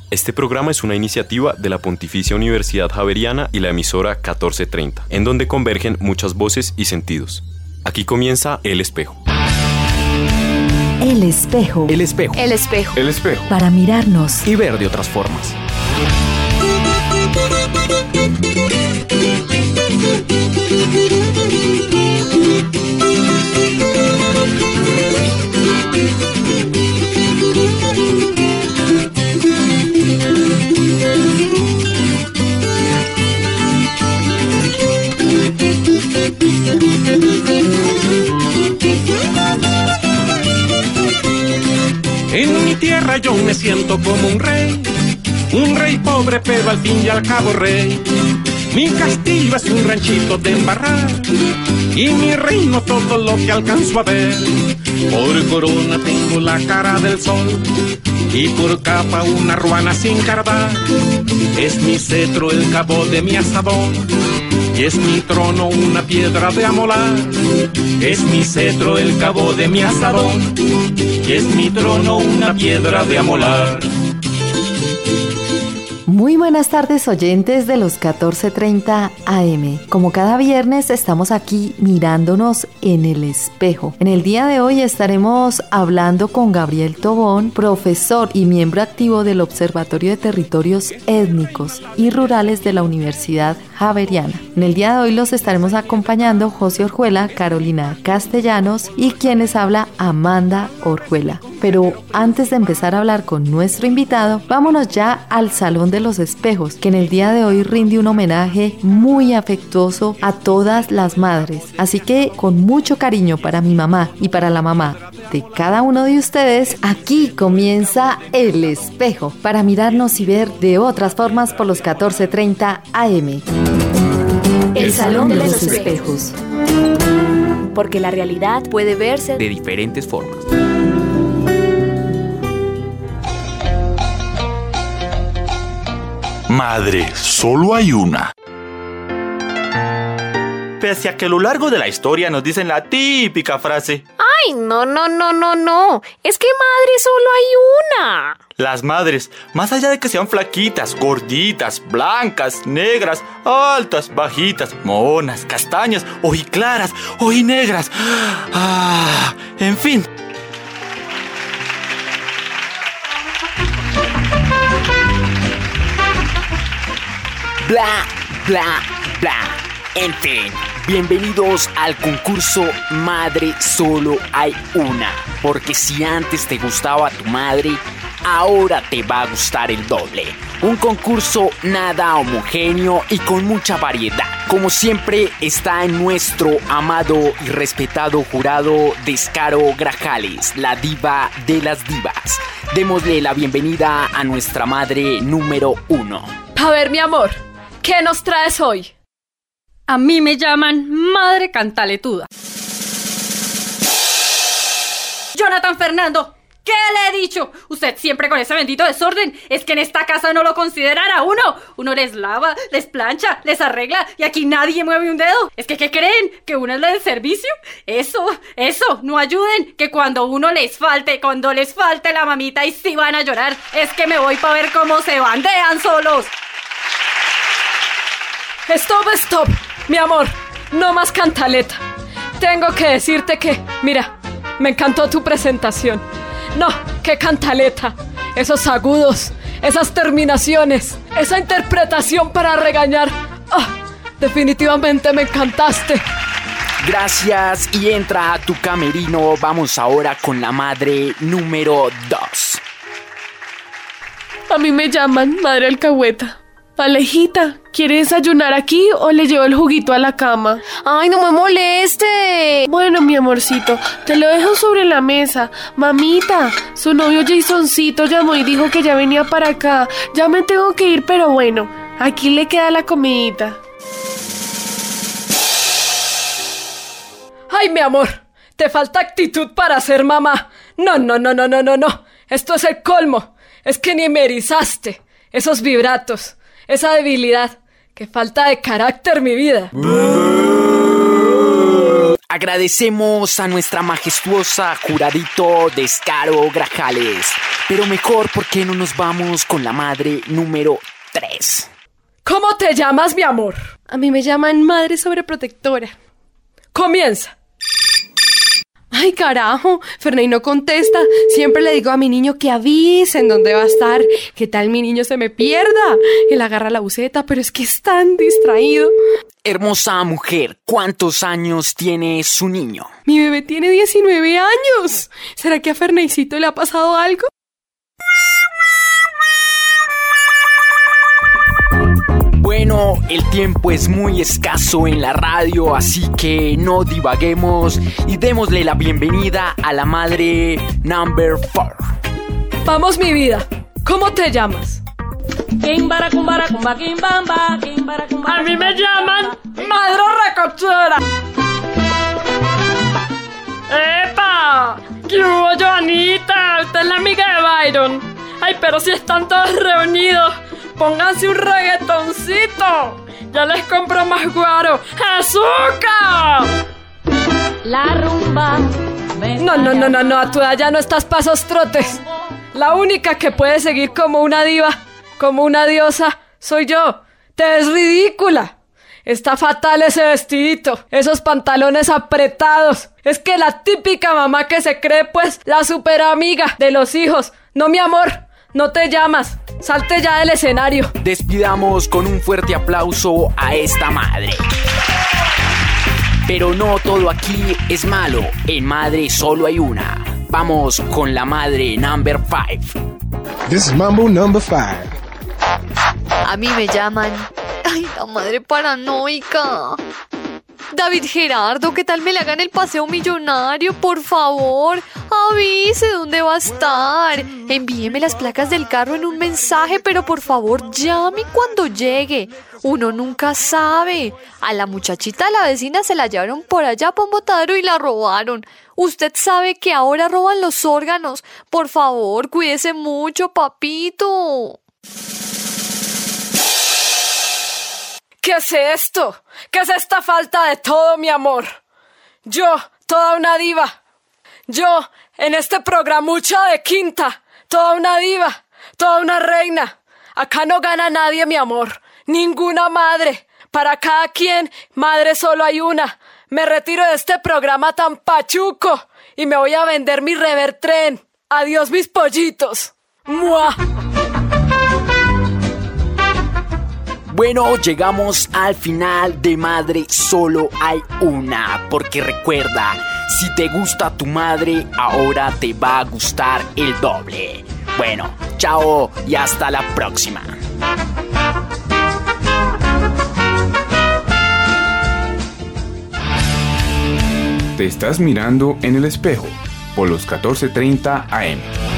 Este programa es una iniciativa de la Pontificia Universidad Javeriana y la emisora 1430, en donde convergen muchas voces y sentidos. Aquí comienza El Espejo. El espejo. El espejo. El espejo. El Espejo. Para mirarnos Y ver de otras formas. En mi tierra yo me siento como un rey pobre pero al fin y al cabo rey. Mi castillo es un ranchito de embarrar y mi reino todo lo que alcanzo a ver. Por corona tengo la cara del sol y por capa una ruana sin cardar. Es mi cetro el cabo de mi asadón y es mi trono una piedra de amolar. Es mi cetro el cabo de mi asadón y es mi trono una piedra de amolar. Muy buenas tardes, oyentes de los 1430 AM. Como cada viernes estamos aquí mirándonos en el espejo. En el día de hoy estaremos hablando con Gabriel Tobón, profesor y miembro activo del Observatorio de Territorios Étnicos y Rurales de la Universidad Javeriana. En el día de hoy los estaremos acompañando José Orjuela, Carolina Castellanos y quienes habla Amanda Orjuela. Pero antes de empezar a hablar con nuestro invitado, vámonos ya al Salón de los Espejos, que en el día de hoy rinde un homenaje muy afectuoso a todas las madres. Así que con mucho cariño para mi mamá y para la mamá de cada uno de ustedes, aquí comienza El Espejo, para mirarnos y ver de otras formas por los 1430 AM. El Salón de los Espejos. Porque la realidad puede verse De diferentes formas. Madre, solo hay una. Pese a que a lo largo de la historia nos dicen la típica frase: ¡Ay, no! Es que madre solo hay una. las madres, más allá de que sean flaquitas, gorditas, blancas, negras, altas, bajitas, monas, castañas, ojiclaras, ojinegras, en fin. Bla, bla, bla. En fin, bienvenidos al concurso Madre Solo Hay Una. Porque si antes te gustaba tu madre, ahora te va a gustar el doble. Un concurso nada homogéneo y con mucha variedad. Como siempre está en nuestro amado y respetado jurado Descaro Grajales, la diva de las divas. Démosle la bienvenida a nuestra madre número 1. A ver, mi amor, ¿qué nos traes hoy? A mí me llaman Madre Cantaletuda. Jonathan Fernando, ¿qué le he dicho? Usted siempre con ese bendito desorden. Es que en esta casa no lo consideran a uno. Uno les lava, les plancha, les arregla y aquí nadie mueve un dedo. Es que, ¿qué creen? ¿Que uno es la del servicio? Eso, no ayuden. Que cuando cuando les falte la mamita y sí van a llorar. Es que me voy para ver cómo se bandean solos. Stop, mi amor, no más cantaleta. Tengo que decirte que, mira, me encantó tu presentación. No, qué cantaleta. Esos agudos, esas terminaciones, esa interpretación para regañar. Definitivamente me encantaste. Gracias, y entra a tu camerino. Vamos ahora con la madre número 2. A mí me llaman Madre Alcahueta. Alejita, ¿quiere desayunar aquí o le llevo el juguito a la cama? ¡Ay, no me moleste! Bueno, mi amorcito, te lo dejo sobre la mesa. Mamita, su novio Jasoncito llamó y dijo que ya venía para acá. Ya me tengo que ir, pero bueno, aquí le queda la comidita. ¡Ay, mi amor! Te falta actitud para ser mamá. No. Esto es el colmo. Es que ni me erizaste. Esos vibratos. Esa debilidad, qué falta de carácter, mi vida. Agradecemos a nuestra majestuosa juradito Descaro Grajales. Pero mejor, ¿por qué no nos vamos con la madre número 3? ¿Cómo te llamas, mi amor? A mí me llaman madre sobreprotectora. Comienza. Ay, carajo, Ferney no contesta. Siempre le digo a mi niño que avisen dónde va a estar. ¿Qué tal mi niño se me pierda? Él agarra la buceta, pero es que es tan distraído. Hermosa mujer, ¿cuántos años tiene su niño? Mi bebé tiene 19 años. ¿Será que a Ferneycito le ha pasado algo? Bueno, el tiempo es muy escaso en la radio, así que no divaguemos y démosle la bienvenida a la madre number 4. Vamos, mi vida. ¿Cómo te llamas? A mí me llaman Madre Recochera. ¡Epa! ¿Qué hubo, Joanita? Usted es la amiga de Byron. Ay, pero si están todos reunidos, pónganse un reggaetoncito. Ya les compro más guaro. ¡Azúcar! La rumba. No, a tu edad ya no estás pa' esos trotes. La única que puede seguir como una diva, como una diosa, soy yo. Te ves ridícula. Está fatal ese vestidito, esos pantalones apretados. Es que la típica mamá que se cree pues la super amiga de los hijos. No, mi amor, no te llamas. Salte ya del escenario. Despidamos con un fuerte aplauso a esta madre. Pero no todo aquí es malo. En madre solo hay una. Vamos con la madre number 5. This is Mambo number 5. A mí me llaman... ¡Ay, la madre paranoica! David Gerardo, ¿qué tal me le hagan el paseo millonario? Por favor, avise dónde va a estar. Envíeme las placas del carro en un mensaje, pero por favor llame cuando llegue. Uno nunca sabe. A la muchachita de la vecina se la llevaron por allá para un botadero y la robaron. Usted sabe que ahora roban los órganos. Por favor, cuídese mucho, papito. ¿Qué es esto? ¿Qué es esta falta de todo, mi amor? Yo, toda una diva. Yo, en este programucha de quinta, toda una diva, toda una reina. Acá no gana nadie, mi amor. Ninguna madre. Para cada quien, madre solo hay una. Me retiro de este programa tan pachuco y me voy a vender mi revertren. Adiós, mis pollitos. ¡Mua! Bueno, llegamos al final de Madre Solo Hay Una. Porque recuerda, si te gusta tu madre, ahora te va a gustar el doble. Bueno, chao y hasta la próxima. Te estás mirando en el espejo por los 14:30 AM.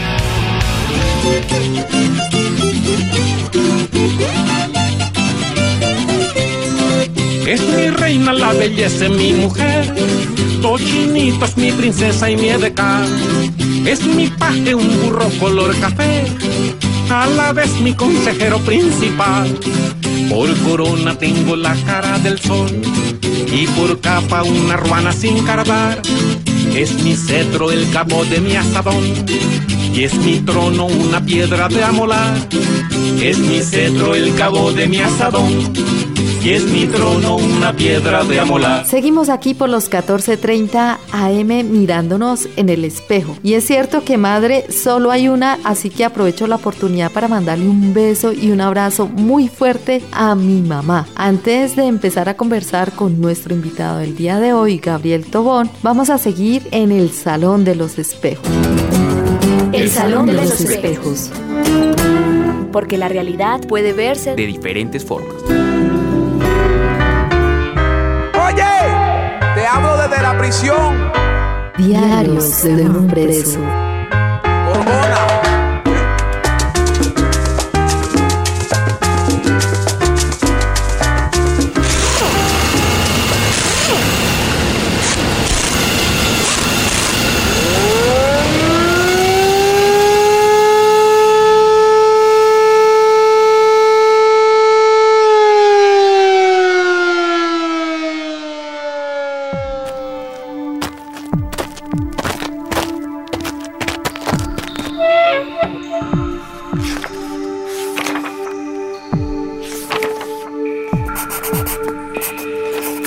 Es mi reina, la belleza es mi mujer, Tochinito es mi princesa y mi edecán. Es mi paje, un burro color café, a la vez mi consejero principal. Por corona tengo la cara del sol y por capa una ruana sin cardar. Es mi cetro el cabo de mi asadón y es mi trono una piedra de amolar. Es mi cetro el cabo de mi asadón y es mi trono una piedra de amolar. Seguimos aquí por los 14:30 AM mirándonos en el espejo. Y es cierto que madre solo hay una, así que aprovecho la oportunidad para mandarle un beso y un abrazo muy fuerte a mi mamá. Antes de empezar a conversar con nuestro invitado del día de hoy, Gabriel Tobón, vamos a seguir en el Salón de los Espejos. El Salón de los Espejos. Porque la realidad puede verse de diferentes formas. Oye, te hablo desde la prisión. Diarios de un preso.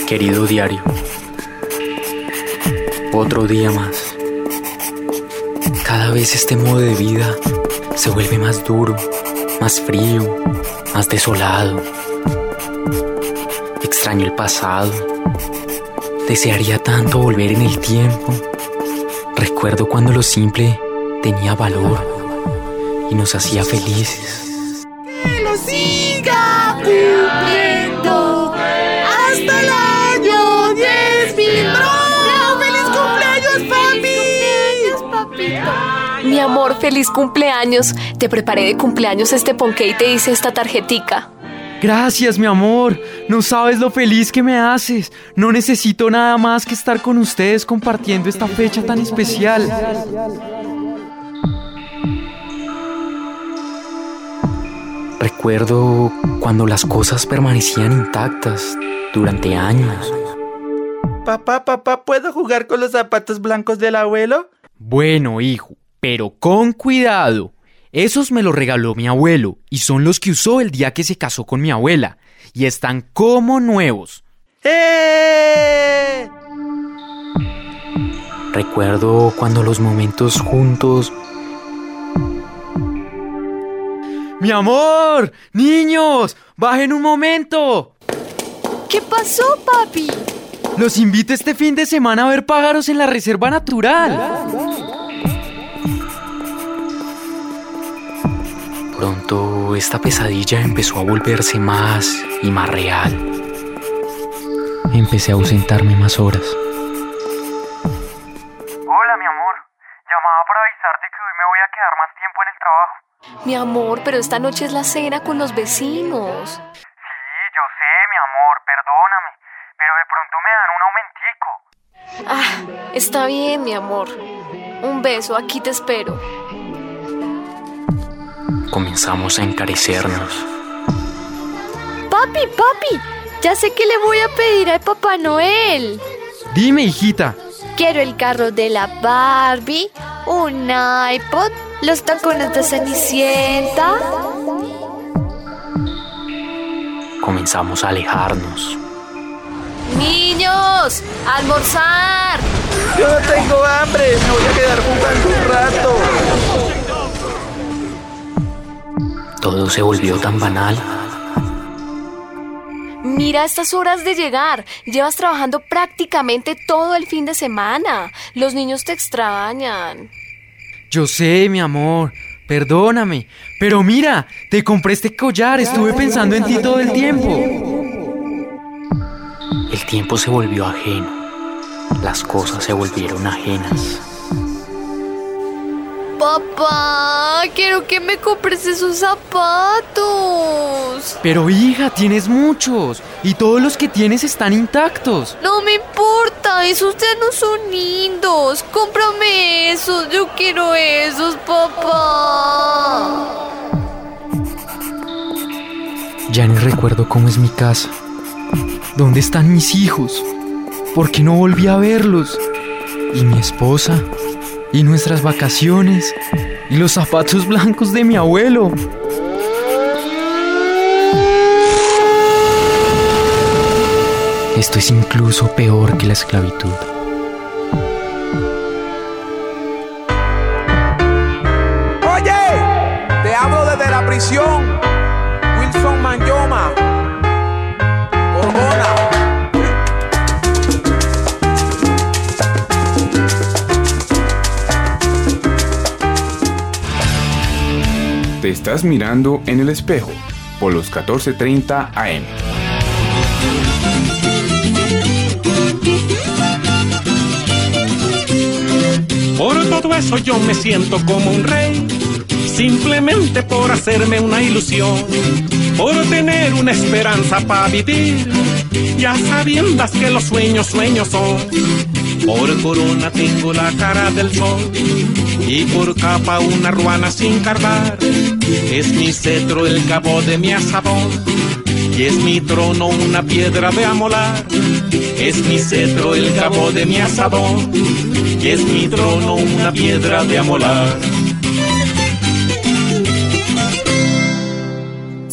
Querido diario, otro día más. Cada vez este modo de vida se vuelve más duro, más frío, más desolado. Extraño el pasado. Desearía tanto volver en el tiempo. Recuerdo cuando lo simple tenía valor y nos hacía felices. ¡Que lo siga cumpliendo hasta el año 10.000! ¡No! ¡Feliz cumpleaños, papi! Mi amor, feliz cumpleaños. Te preparé de cumpleaños este ponqué y te hice esta tarjetica. Gracias, mi amor. No sabes lo feliz que me haces. No necesito nada más que estar con ustedes compartiendo esta fecha tan especial. Recuerdo cuando las cosas permanecían intactas durante años. Papá, ¿puedo jugar con los zapatos blancos del abuelo? Bueno, hijo, pero con cuidado. Esos me los regaló mi abuelo y son los que usó el día que se casó con mi abuela. Y están como nuevos. ¡Eh! Recuerdo cuando los momentos juntos... ¡Mi amor! ¡Niños! ¡Bajen un momento! ¿Qué pasó, papi? Los invito este fin de semana a ver pájaros en la reserva natural. Pronto esta pesadilla empezó a volverse más y más real. Empecé a ausentarme más horas. Hola, mi amor. Llamaba para avisarte que hoy me voy a quedar más tiempo en el trabajo. Mi amor, pero esta noche es la cena con los vecinos. Sí, yo sé, mi amor, perdóname, pero de pronto me dan un aumentico. Ah, está bien, mi amor. Un beso, aquí te espero. Comenzamos a encarecernos. Papi, ya sé que le voy a pedir al Papá Noel. Dime, hijita. Quiero el carro de la Barbie, un iPod, los tacones de Cenicienta. Comenzamos a alejarnos. ¡Niños! ¡A almorzar! Yo no tengo hambre, me voy a quedar jugando un rato. Todo se volvió tan banal. Mira estas horas de llegar. Llevas trabajando prácticamente todo el fin de semana. Los niños te extrañan. Yo sé, mi amor. Perdóname. Pero mira, te compré este collar. Estuve pensando en ti todo el tiempo. El tiempo se volvió ajeno. Las cosas se volvieron ajenas. Papá, quiero que me compres esos zapatos. Pero hija, tienes muchos. Y todos los que tienes están intactos. No me importa, esos ya no son lindos. Cómprame esos, yo quiero esos, papá. Ya ni recuerdo cómo es mi casa. ¿Dónde están mis hijos? ¿Por qué no volví a verlos? ¿Y mi esposa? ¿Y nuestras vacaciones? ¿Y los zapatos blancos de mi abuelo? Esto es incluso peor que la esclavitud. Oye, te hablo desde la prisión. Wilson Manyoma. Orgona. Te estás mirando en el espejo por los 14:30 AM. Por todo eso yo me siento como un rey, simplemente por hacerme una ilusión, por tener una esperanza para vivir, ya sabiendas que los sueños son. Por corona tengo la cara del sol y por capa una ruana sin cargar. Es mi cetro el cabo de mi azabón y es mi trono una piedra de amolar. Es mi cetro el cabo de mi azabón y es mi trono una piedra de amolar.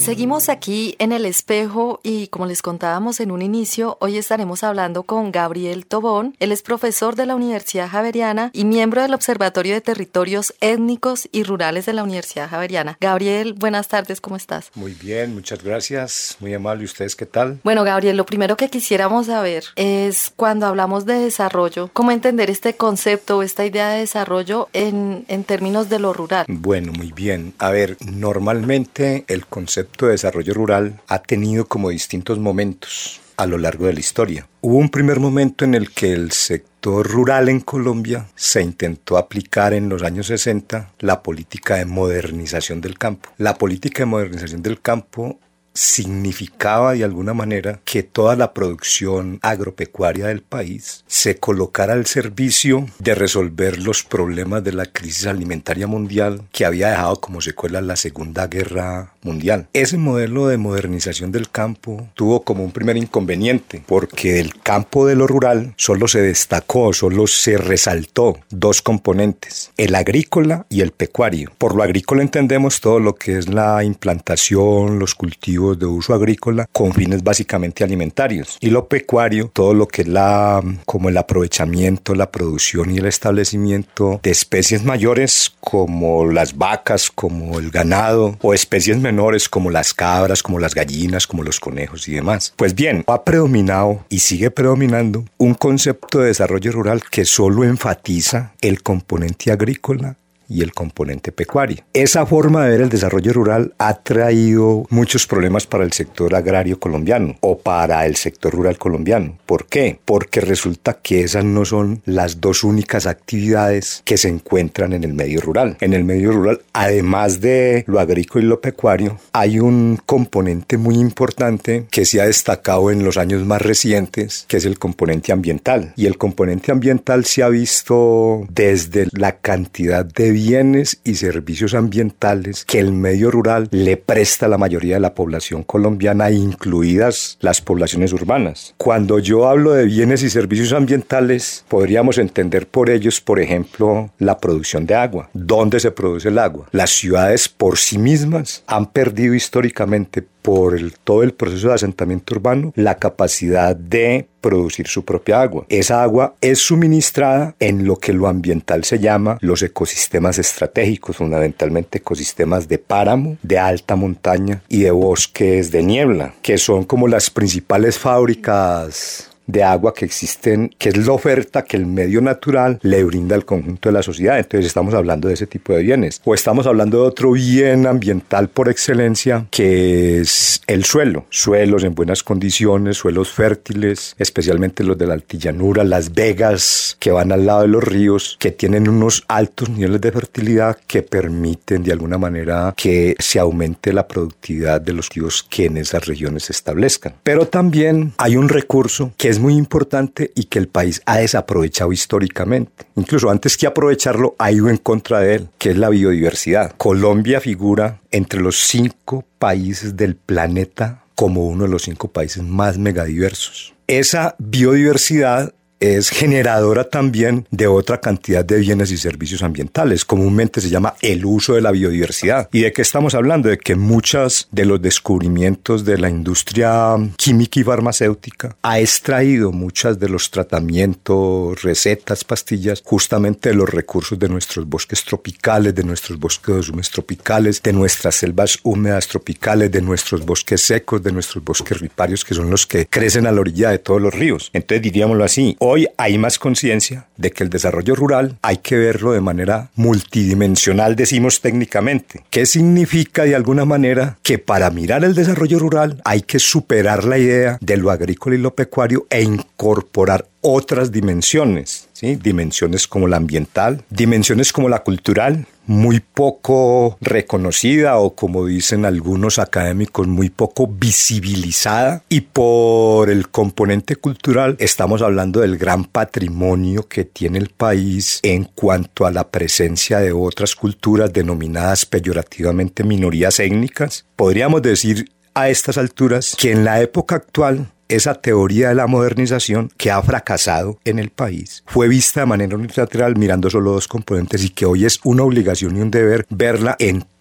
Seguimos aquí en El Espejo y como les contábamos en un inicio, hoy estaremos hablando con Gabriel Tobón. Él es profesor de la Universidad Javeriana y miembro del Observatorio de Territorios Étnicos y Rurales de la Universidad Javeriana. Gabriel, buenas tardes, ¿cómo estás? Muy bien, muchas gracias, muy amable. ¿Y ustedes qué tal? Bueno, Gabriel, lo primero que quisiéramos saber es cuando hablamos de desarrollo, ¿cómo entender este concepto, esta idea de desarrollo en términos de lo rural? Bueno, muy bien. A ver, normalmente el concepto de desarrollo rural ha tenido como distintos momentos a lo largo de la historia. Hubo un primer momento en el que el sector rural en Colombia se intentó aplicar en los años 60 la política de modernización del campo. La política de modernización del campo significaba de alguna manera que toda la producción agropecuaria del país se colocara al servicio de resolver los problemas de la crisis alimentaria mundial que había dejado como secuela la Segunda Guerra Mundial. Ese modelo de modernización del campo tuvo como un primer inconveniente, porque del campo de lo rural solo se destacó, solo se resaltó dos componentes, el agrícola y el pecuario. Por lo agrícola entendemos todo lo que es la implantación, los cultivos de uso agrícola con fines básicamente alimentarios, y lo pecuario, todo lo que es como el aprovechamiento, la producción y el establecimiento de especies mayores como las vacas, como el ganado, o especies menores como las cabras, como las gallinas, como los conejos y demás. Pues bien, ha predominado y sigue predominando un concepto de desarrollo rural que solo enfatiza el componente agrícola y el componente pecuario. Esa forma de ver el desarrollo rural ha traído muchos problemas para el sector agrario colombiano o para el sector rural colombiano. ¿Por qué? Porque resulta que esas no son las dos únicas actividades que se encuentran en el medio rural. En el medio rural, además de lo agrícola y lo pecuario, hay un componente muy importante que se ha destacado en los años más recientes, que es el componente ambiental. Y el componente ambiental se ha visto desde la cantidad de bienes y servicios ambientales que el medio rural le presta a la mayoría de la población colombiana, incluidas las poblaciones urbanas. Cuando yo hablo de bienes y servicios ambientales, podríamos entender por ellos, por ejemplo, la producción de agua. ¿Dónde se produce el agua? Las ciudades por sí mismas han perdido históricamente por todo el proceso de asentamiento urbano la capacidad de producir su propia agua. Esa agua es suministrada en lo que lo ambiental se llama los ecosistemas estratégicos, fundamentalmente ecosistemas de páramo, de alta montaña y de bosques de niebla, que son como las principales fábricas de agua que existen, que es la oferta que el medio natural le brinda al conjunto de la sociedad. Entonces estamos hablando de ese tipo de bienes. O estamos hablando de otro bien ambiental por excelencia, que es el suelo. Suelos en buenas condiciones, suelos fértiles, especialmente los de la altillanura, las vegas que van al lado de los ríos, que tienen unos altos niveles de fertilidad que permiten de alguna manera que se aumente la productividad de los cultivos que en esas regiones se establezcan. Pero también hay un recurso que es muy importante y que el país ha desaprovechado históricamente. Incluso antes que aprovecharlo, ha ido en contra de él, que es la biodiversidad. Colombia figura entre los 5 países del planeta como uno de los 5 países más megadiversos. Esa biodiversidad es generadora también de otra cantidad de bienes y servicios ambientales. Comúnmente se llama el uso de la biodiversidad. ¿Y de qué estamos hablando? De que muchos de los descubrimientos de la industria química y farmacéutica ha extraído muchos de los tratamientos, recetas, pastillas, justamente de los recursos de nuestros bosques tropicales, de nuestros bosques húmedos tropicales, de nuestras selvas húmedas tropicales, de nuestros bosques secos, de nuestros bosques riparios, que son los que crecen a la orilla de todos los ríos. Entonces, diríamoslo así, hoy hay más conciencia de que el desarrollo rural hay que verlo de manera multidimensional, decimos técnicamente. ¿Qué significa de alguna manera? Que para mirar el desarrollo rural hay que superar la idea de lo agrícola y lo pecuario e incorporar otras dimensiones, ¿sí? Dimensiones como la ambiental, dimensiones como la cultural, muy poco reconocida o, como dicen algunos académicos, muy poco visibilizada. Y por el componente cultural estamos hablando del gran patrimonio que tiene el país en cuanto a la presencia de otras culturas denominadas peyorativamente minorías étnicas. Podríamos decir a estas alturas que en la época actual esa teoría de la modernización que ha fracasado en el país fue vista de manera unilateral mirando solo dos componentes y que hoy es una obligación y un deber verla en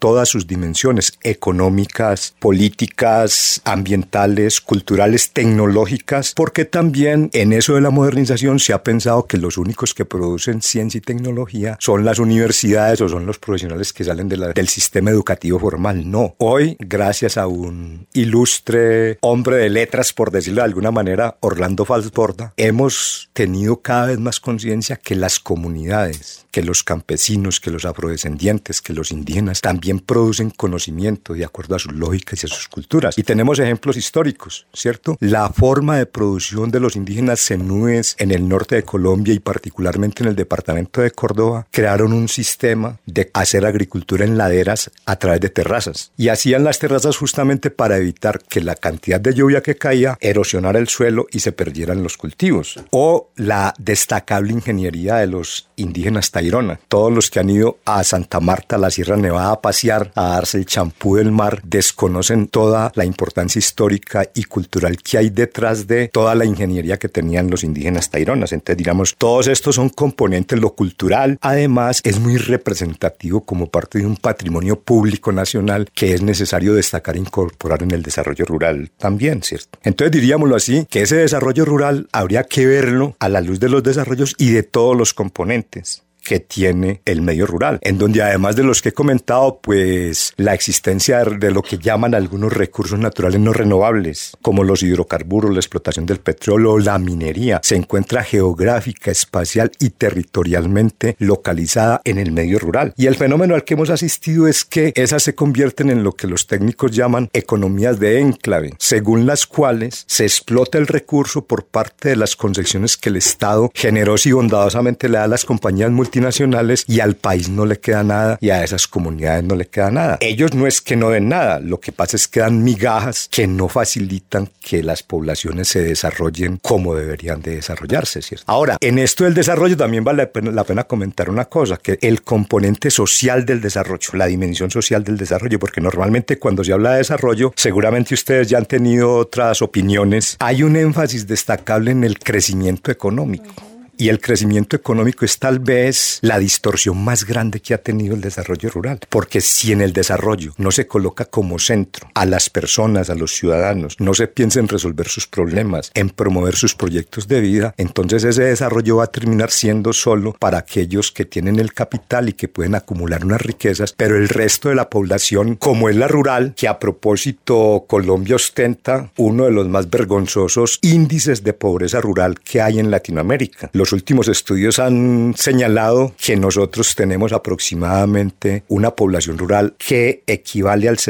todas sus dimensiones económicas, políticas, ambientales, culturales, tecnológicas, porque también en eso de la modernización se ha pensado que los únicos que producen ciencia y tecnología son las universidades o son los profesionales que salen del sistema educativo formal. No. Hoy, gracias a un ilustre hombre de letras, por decirlo de alguna manera, Orlando Falsborda, hemos tenido cada vez más conciencia que las comunidades, que los campesinos, que los afrodescendientes, que los indígenas también producen conocimiento de acuerdo a sus lógicas y a sus culturas. Y tenemos ejemplos históricos, ¿cierto? La forma de producción de los indígenas zenúes en el norte de Colombia y particularmente en el departamento de Córdoba crearon un sistema de hacer agricultura en laderas a través de terrazas. Y hacían las terrazas justamente para evitar que la cantidad de lluvia que caía erosionara el suelo y se perdieran los cultivos. O la destacable ingeniería de los indígenas Tairona. Todos los que han ido a Santa Marta, a la Sierra Nevada, a pasear, a darse el champú del mar, desconocen toda la importancia histórica y cultural que hay detrás de toda la ingeniería que tenían los indígenas Taironas. Entonces, digamos, todos estos son componentes, lo cultural. Además, es muy representativo como parte de un patrimonio público nacional que es necesario destacar e incorporar en el desarrollo rural también, ¿cierto? Entonces, diríamoslo así, que ese desarrollo rural habría que verlo a la luz de los desarrollos y de todos los componentes que tiene el medio rural, en donde además de los que he comentado, pues la existencia de lo que llaman algunos recursos naturales no renovables, como los hidrocarburos, la explotación del petróleo, la minería, se encuentra geográfica, espacial y territorialmente localizada en el medio rural. Y el fenómeno al que hemos asistido es que esas se convierten en lo que los técnicos llaman economías de enclave, según las cuales se explota el recurso por parte de las concesiones que el Estado generoso y bondadosamente le da a las compañías multinacionales y al país no le queda nada y a esas comunidades no le queda nada. Ellos no es que no den nada, lo que pasa es que dan migajas que no facilitan que las poblaciones se desarrollen como deberían de desarrollarse, ¿cierto? Ahora, en esto del desarrollo también vale la pena comentar una cosa, que el componente social del desarrollo, la dimensión social del desarrollo, porque normalmente cuando se habla de desarrollo, seguramente ustedes ya han tenido otras opiniones, hay un énfasis destacable en el crecimiento económico. Y el crecimiento económico es tal vez la distorsión más grande que ha tenido el desarrollo rural. Porque si en el desarrollo no se coloca como centro a las personas, a los ciudadanos, no se piensa en resolver sus problemas, en promover sus proyectos de vida, entonces ese desarrollo va a terminar siendo solo para aquellos que tienen el capital y que pueden acumular unas riquezas, pero el resto de la población, como es la rural, que a propósito Colombia ostenta uno de los más vergonzosos índices de pobreza rural que hay en Latinoamérica. Los últimos estudios han señalado que nosotros tenemos aproximadamente una población rural que equivale al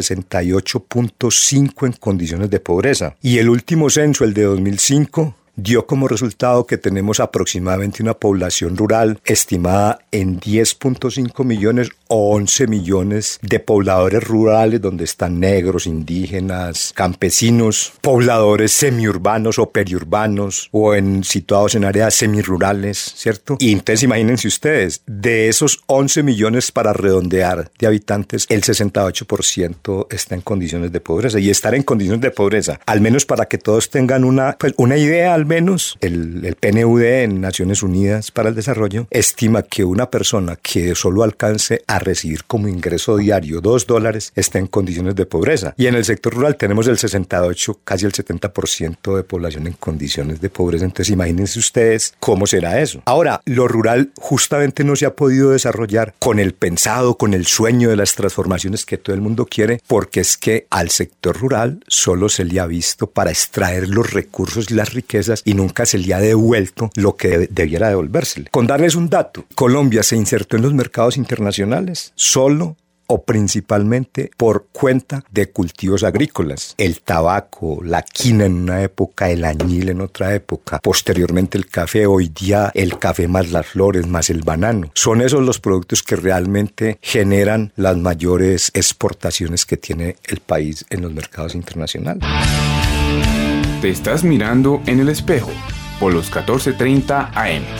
68.5 en condiciones de pobreza. Y el último censo, el de 2005, dio como resultado que tenemos aproximadamente una población rural estimada en 10.5 millones o 11 millones de pobladores rurales, donde están negros, indígenas, campesinos, pobladores semiurbanos o periurbanos o situados en áreas semirurales, ¿cierto? Y entonces imagínense ustedes, de esos 11 millones para redondear de habitantes, el 68% está en condiciones de pobreza. Y estar en condiciones de pobreza, al menos para que todos tengan una idea, al menos el PNUD en Naciones Unidas para el Desarrollo estima que una persona que solo alcance a recibir como ingreso diario $2 está en condiciones de pobreza. Y en el sector rural tenemos el 68, casi el 70% de población en condiciones de pobreza. Entonces imagínense ustedes cómo será eso. Ahora, lo rural justamente no se ha podido desarrollar con el pensado, con el sueño de las transformaciones que todo el mundo quiere, porque es que al sector rural solo se le ha visto para extraer los recursos y las riquezas y nunca se le ha devuelto lo que debiera devolvérsele. Con darles un dato, Colombia se insertó en los mercados internacionales solo o principalmente por cuenta de cultivos agrícolas. El tabaco, la quina en una época, el añil en otra época, posteriormente el café, hoy día el café más las flores, más el banano. Son esos los productos que realmente generan las mayores exportaciones que tiene el país en los mercados internacionales. Te estás mirando en el espejo por los 14:30 AM.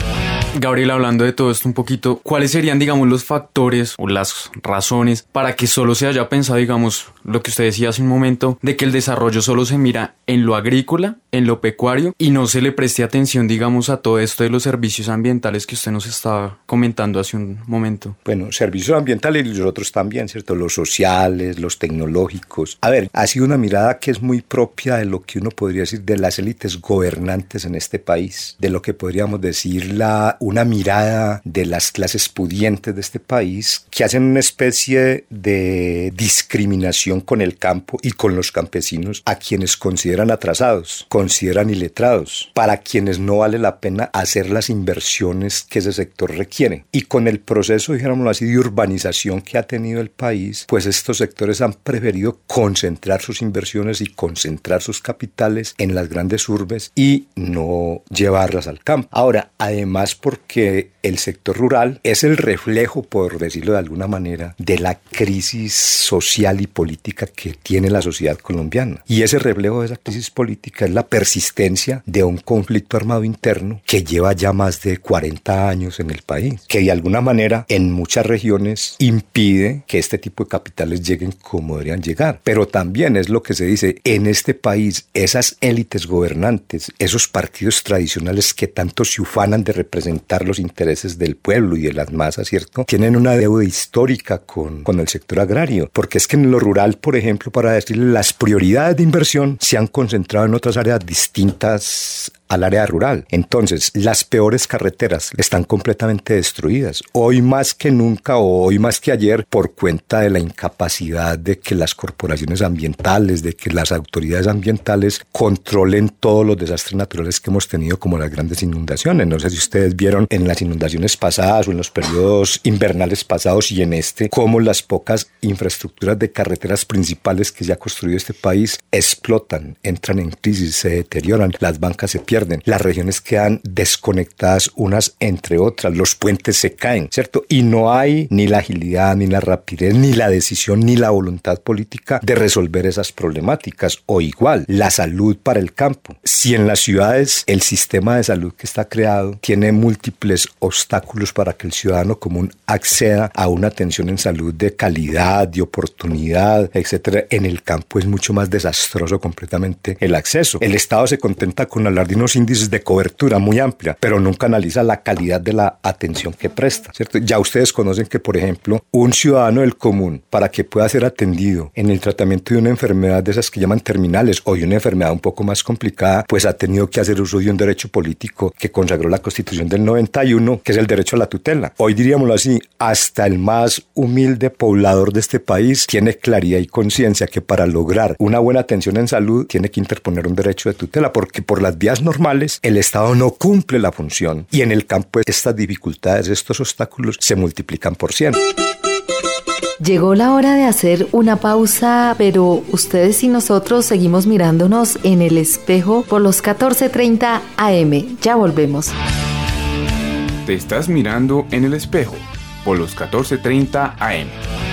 Gabriel, hablando de todo esto un poquito, ¿cuáles serían, digamos, los factores o las razones para que solo se haya pensado, digamos, lo que usted decía hace un momento, de que el desarrollo solo se mira en lo agrícola, en lo pecuario, y no se le preste atención, digamos, a todo esto de los servicios ambientales que usted nos estaba comentando hace un momento? Bueno, servicios ambientales y los otros también, ¿cierto? Los sociales, los tecnológicos. A ver, ha sido una mirada que es muy propia de lo que uno podría decir de las élites gobernantes en este país, de lo que podríamos decir una mirada de las clases pudientes de este país que hacen una especie de discriminación con el campo y con los campesinos a quienes consideran atrasados, consideran iletrados, para quienes no vale la pena hacer las inversiones que ese sector requiere. Y con el proceso, digámoslo así, de urbanización que ha tenido el país, pues estos sectores han preferido concentrar sus inversiones y concentrar sus capitales en las grandes urbes y no llevarlas al campo. Ahora, además, porque el sector rural es el reflejo, por decirlo de alguna manera, de la crisis social y política que tiene la sociedad colombiana. Y ese reflejo de esa crisis política es la persistencia de un conflicto armado interno que lleva ya más de 40 años en el país, que de alguna manera en muchas regiones impide que este tipo de capitales lleguen como deberían llegar. Pero también es lo que se dice, en este país esas élites gobernantes, esos partidos tradicionales que tanto se ufanan de representar los intereses del pueblo y de las masas, ¿cierto? Tienen una deuda histórica con el sector agrario, porque es que en lo rural, por ejemplo, para decirle, las prioridades de inversión se han concentrado en otras áreas distintas al área rural. Entonces, las peores carreteras están completamente destruidas. Hoy más que nunca o hoy más que ayer, por cuenta de la incapacidad de que las corporaciones ambientales, de que las autoridades ambientales controlen todos los desastres naturales que hemos tenido, como las grandes inundaciones. No sé si ustedes vieron en las inundaciones pasadas o en los periodos invernales pasados y en este, cómo las pocas infraestructuras de carreteras principales que se ha construido este país explotan, entran en crisis, se deterioran, las bancas se pierden. Las regiones quedan desconectadas unas entre otras, los puentes se caen, ¿cierto? Y no hay ni la agilidad, ni la rapidez, ni la decisión, ni la voluntad política de resolver esas problemáticas. O igual, la salud para el campo. Si en las ciudades el sistema de salud que está creado tiene múltiples obstáculos para que el ciudadano común acceda a una atención en salud de calidad, de oportunidad, etcétera, en el campo es mucho más desastroso completamente el acceso. El Estado se contenta con hablar de unos índices de cobertura muy amplia, pero nunca analiza la calidad de la atención que presta, ¿cierto? Ya ustedes conocen que, por ejemplo, un ciudadano del común, para que pueda ser atendido en el tratamiento de una enfermedad de esas que llaman terminales o de una enfermedad un poco más complicada, pues ha tenido que hacer uso de un derecho político que consagró la Constitución del 91, que es el derecho a la tutela. Hoy, diríamoslo así, hasta el más humilde poblador de este país tiene claridad y conciencia que para lograr una buena atención en salud tiene que interponer un derecho de tutela, porque por las vías normales el Estado no cumple la función y en el campo estas dificultades, estos obstáculos se multiplican por 100. Llegó la hora de hacer una pausa, pero ustedes y nosotros seguimos mirándonos en el espejo por los 14:30 AM. Ya volvemos. Te estás mirando en el espejo por los 14:30 AM.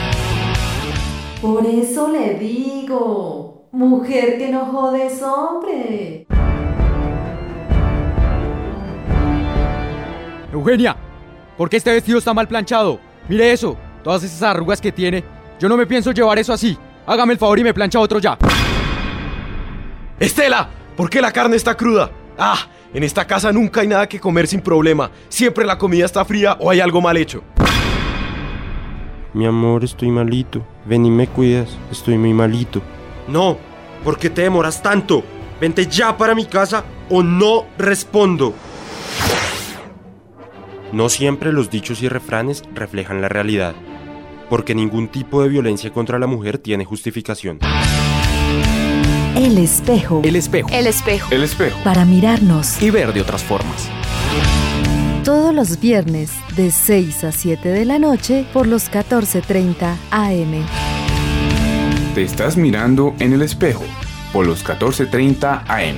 Por eso le digo, mujer que no jode es hombre. Eugenia, ¿por qué este vestido está mal planchado? Mire eso, todas esas arrugas que tiene. Yo no me pienso llevar eso así. Hágame el favor y me plancha otro ya. ¡Estela! ¿Por qué la carne está cruda? ¡Ah! En esta casa nunca hay nada que comer sin problema. Siempre la comida está fría o hay algo mal hecho. Mi amor, estoy malito. Ven y me cuidas. Estoy muy malito. No, ¿por qué te demoras tanto? Vente ya para mi casa o no respondo. No siempre los dichos y refranes reflejan la realidad, porque ningún tipo de violencia contra la mujer tiene justificación. El espejo. El espejo. El espejo. El espejo. Para mirarnos Y ver de otras formas. todos los viernes de 6 a 7 de la noche por los 14:30 AM. Te estás mirando en el espejo por los 14:30 AM.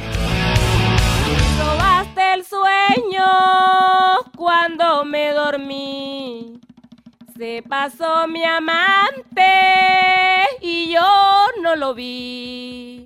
Robaste el sueño cuando me dormí. Se pasó mi amante y yo no lo vi.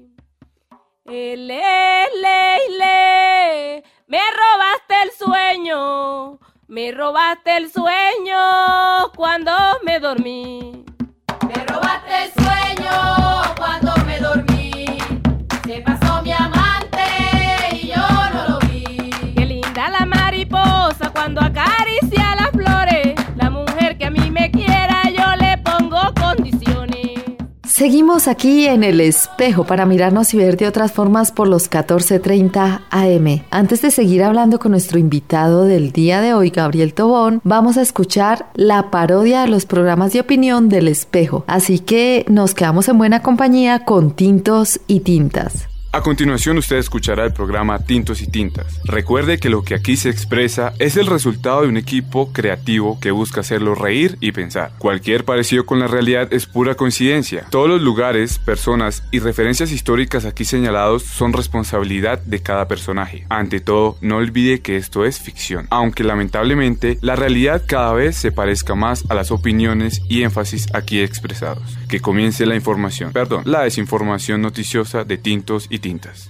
Me robaste el sueño Me robaste el sueño cuando me dormí. Me robaste el sueño cuando me dormí. Se pasó mi amante y yo no lo vi. Qué linda la mariposa cuando acaricia las flores. La mujer que a mí me quiera yo le pongo condiciones. Seguimos aquí en El Espejo para mirarnos y ver de otras formas por los 14:30 AM. Antes de seguir hablando con nuestro invitado del día de hoy, Gabriel Tobón, vamos a escuchar la parodia de los programas de opinión del Espejo. Así que nos quedamos en buena compañía con Tintos y Tintas. A continuación usted escuchará el programa Tintos y Tintas. Recuerde que lo que aquí se expresa es el resultado de un equipo creativo que busca hacerlo reír y pensar. Cualquier parecido con la realidad es pura coincidencia. Todos los lugares, personas y referencias históricas aquí señalados son responsabilidad de cada personaje. Ante todo, no olvide que esto es ficción, aunque lamentablemente la realidad cada vez se parezca más a las opiniones y énfasis aquí expresados. Que comience la desinformación noticiosa de Tintos y Tintas.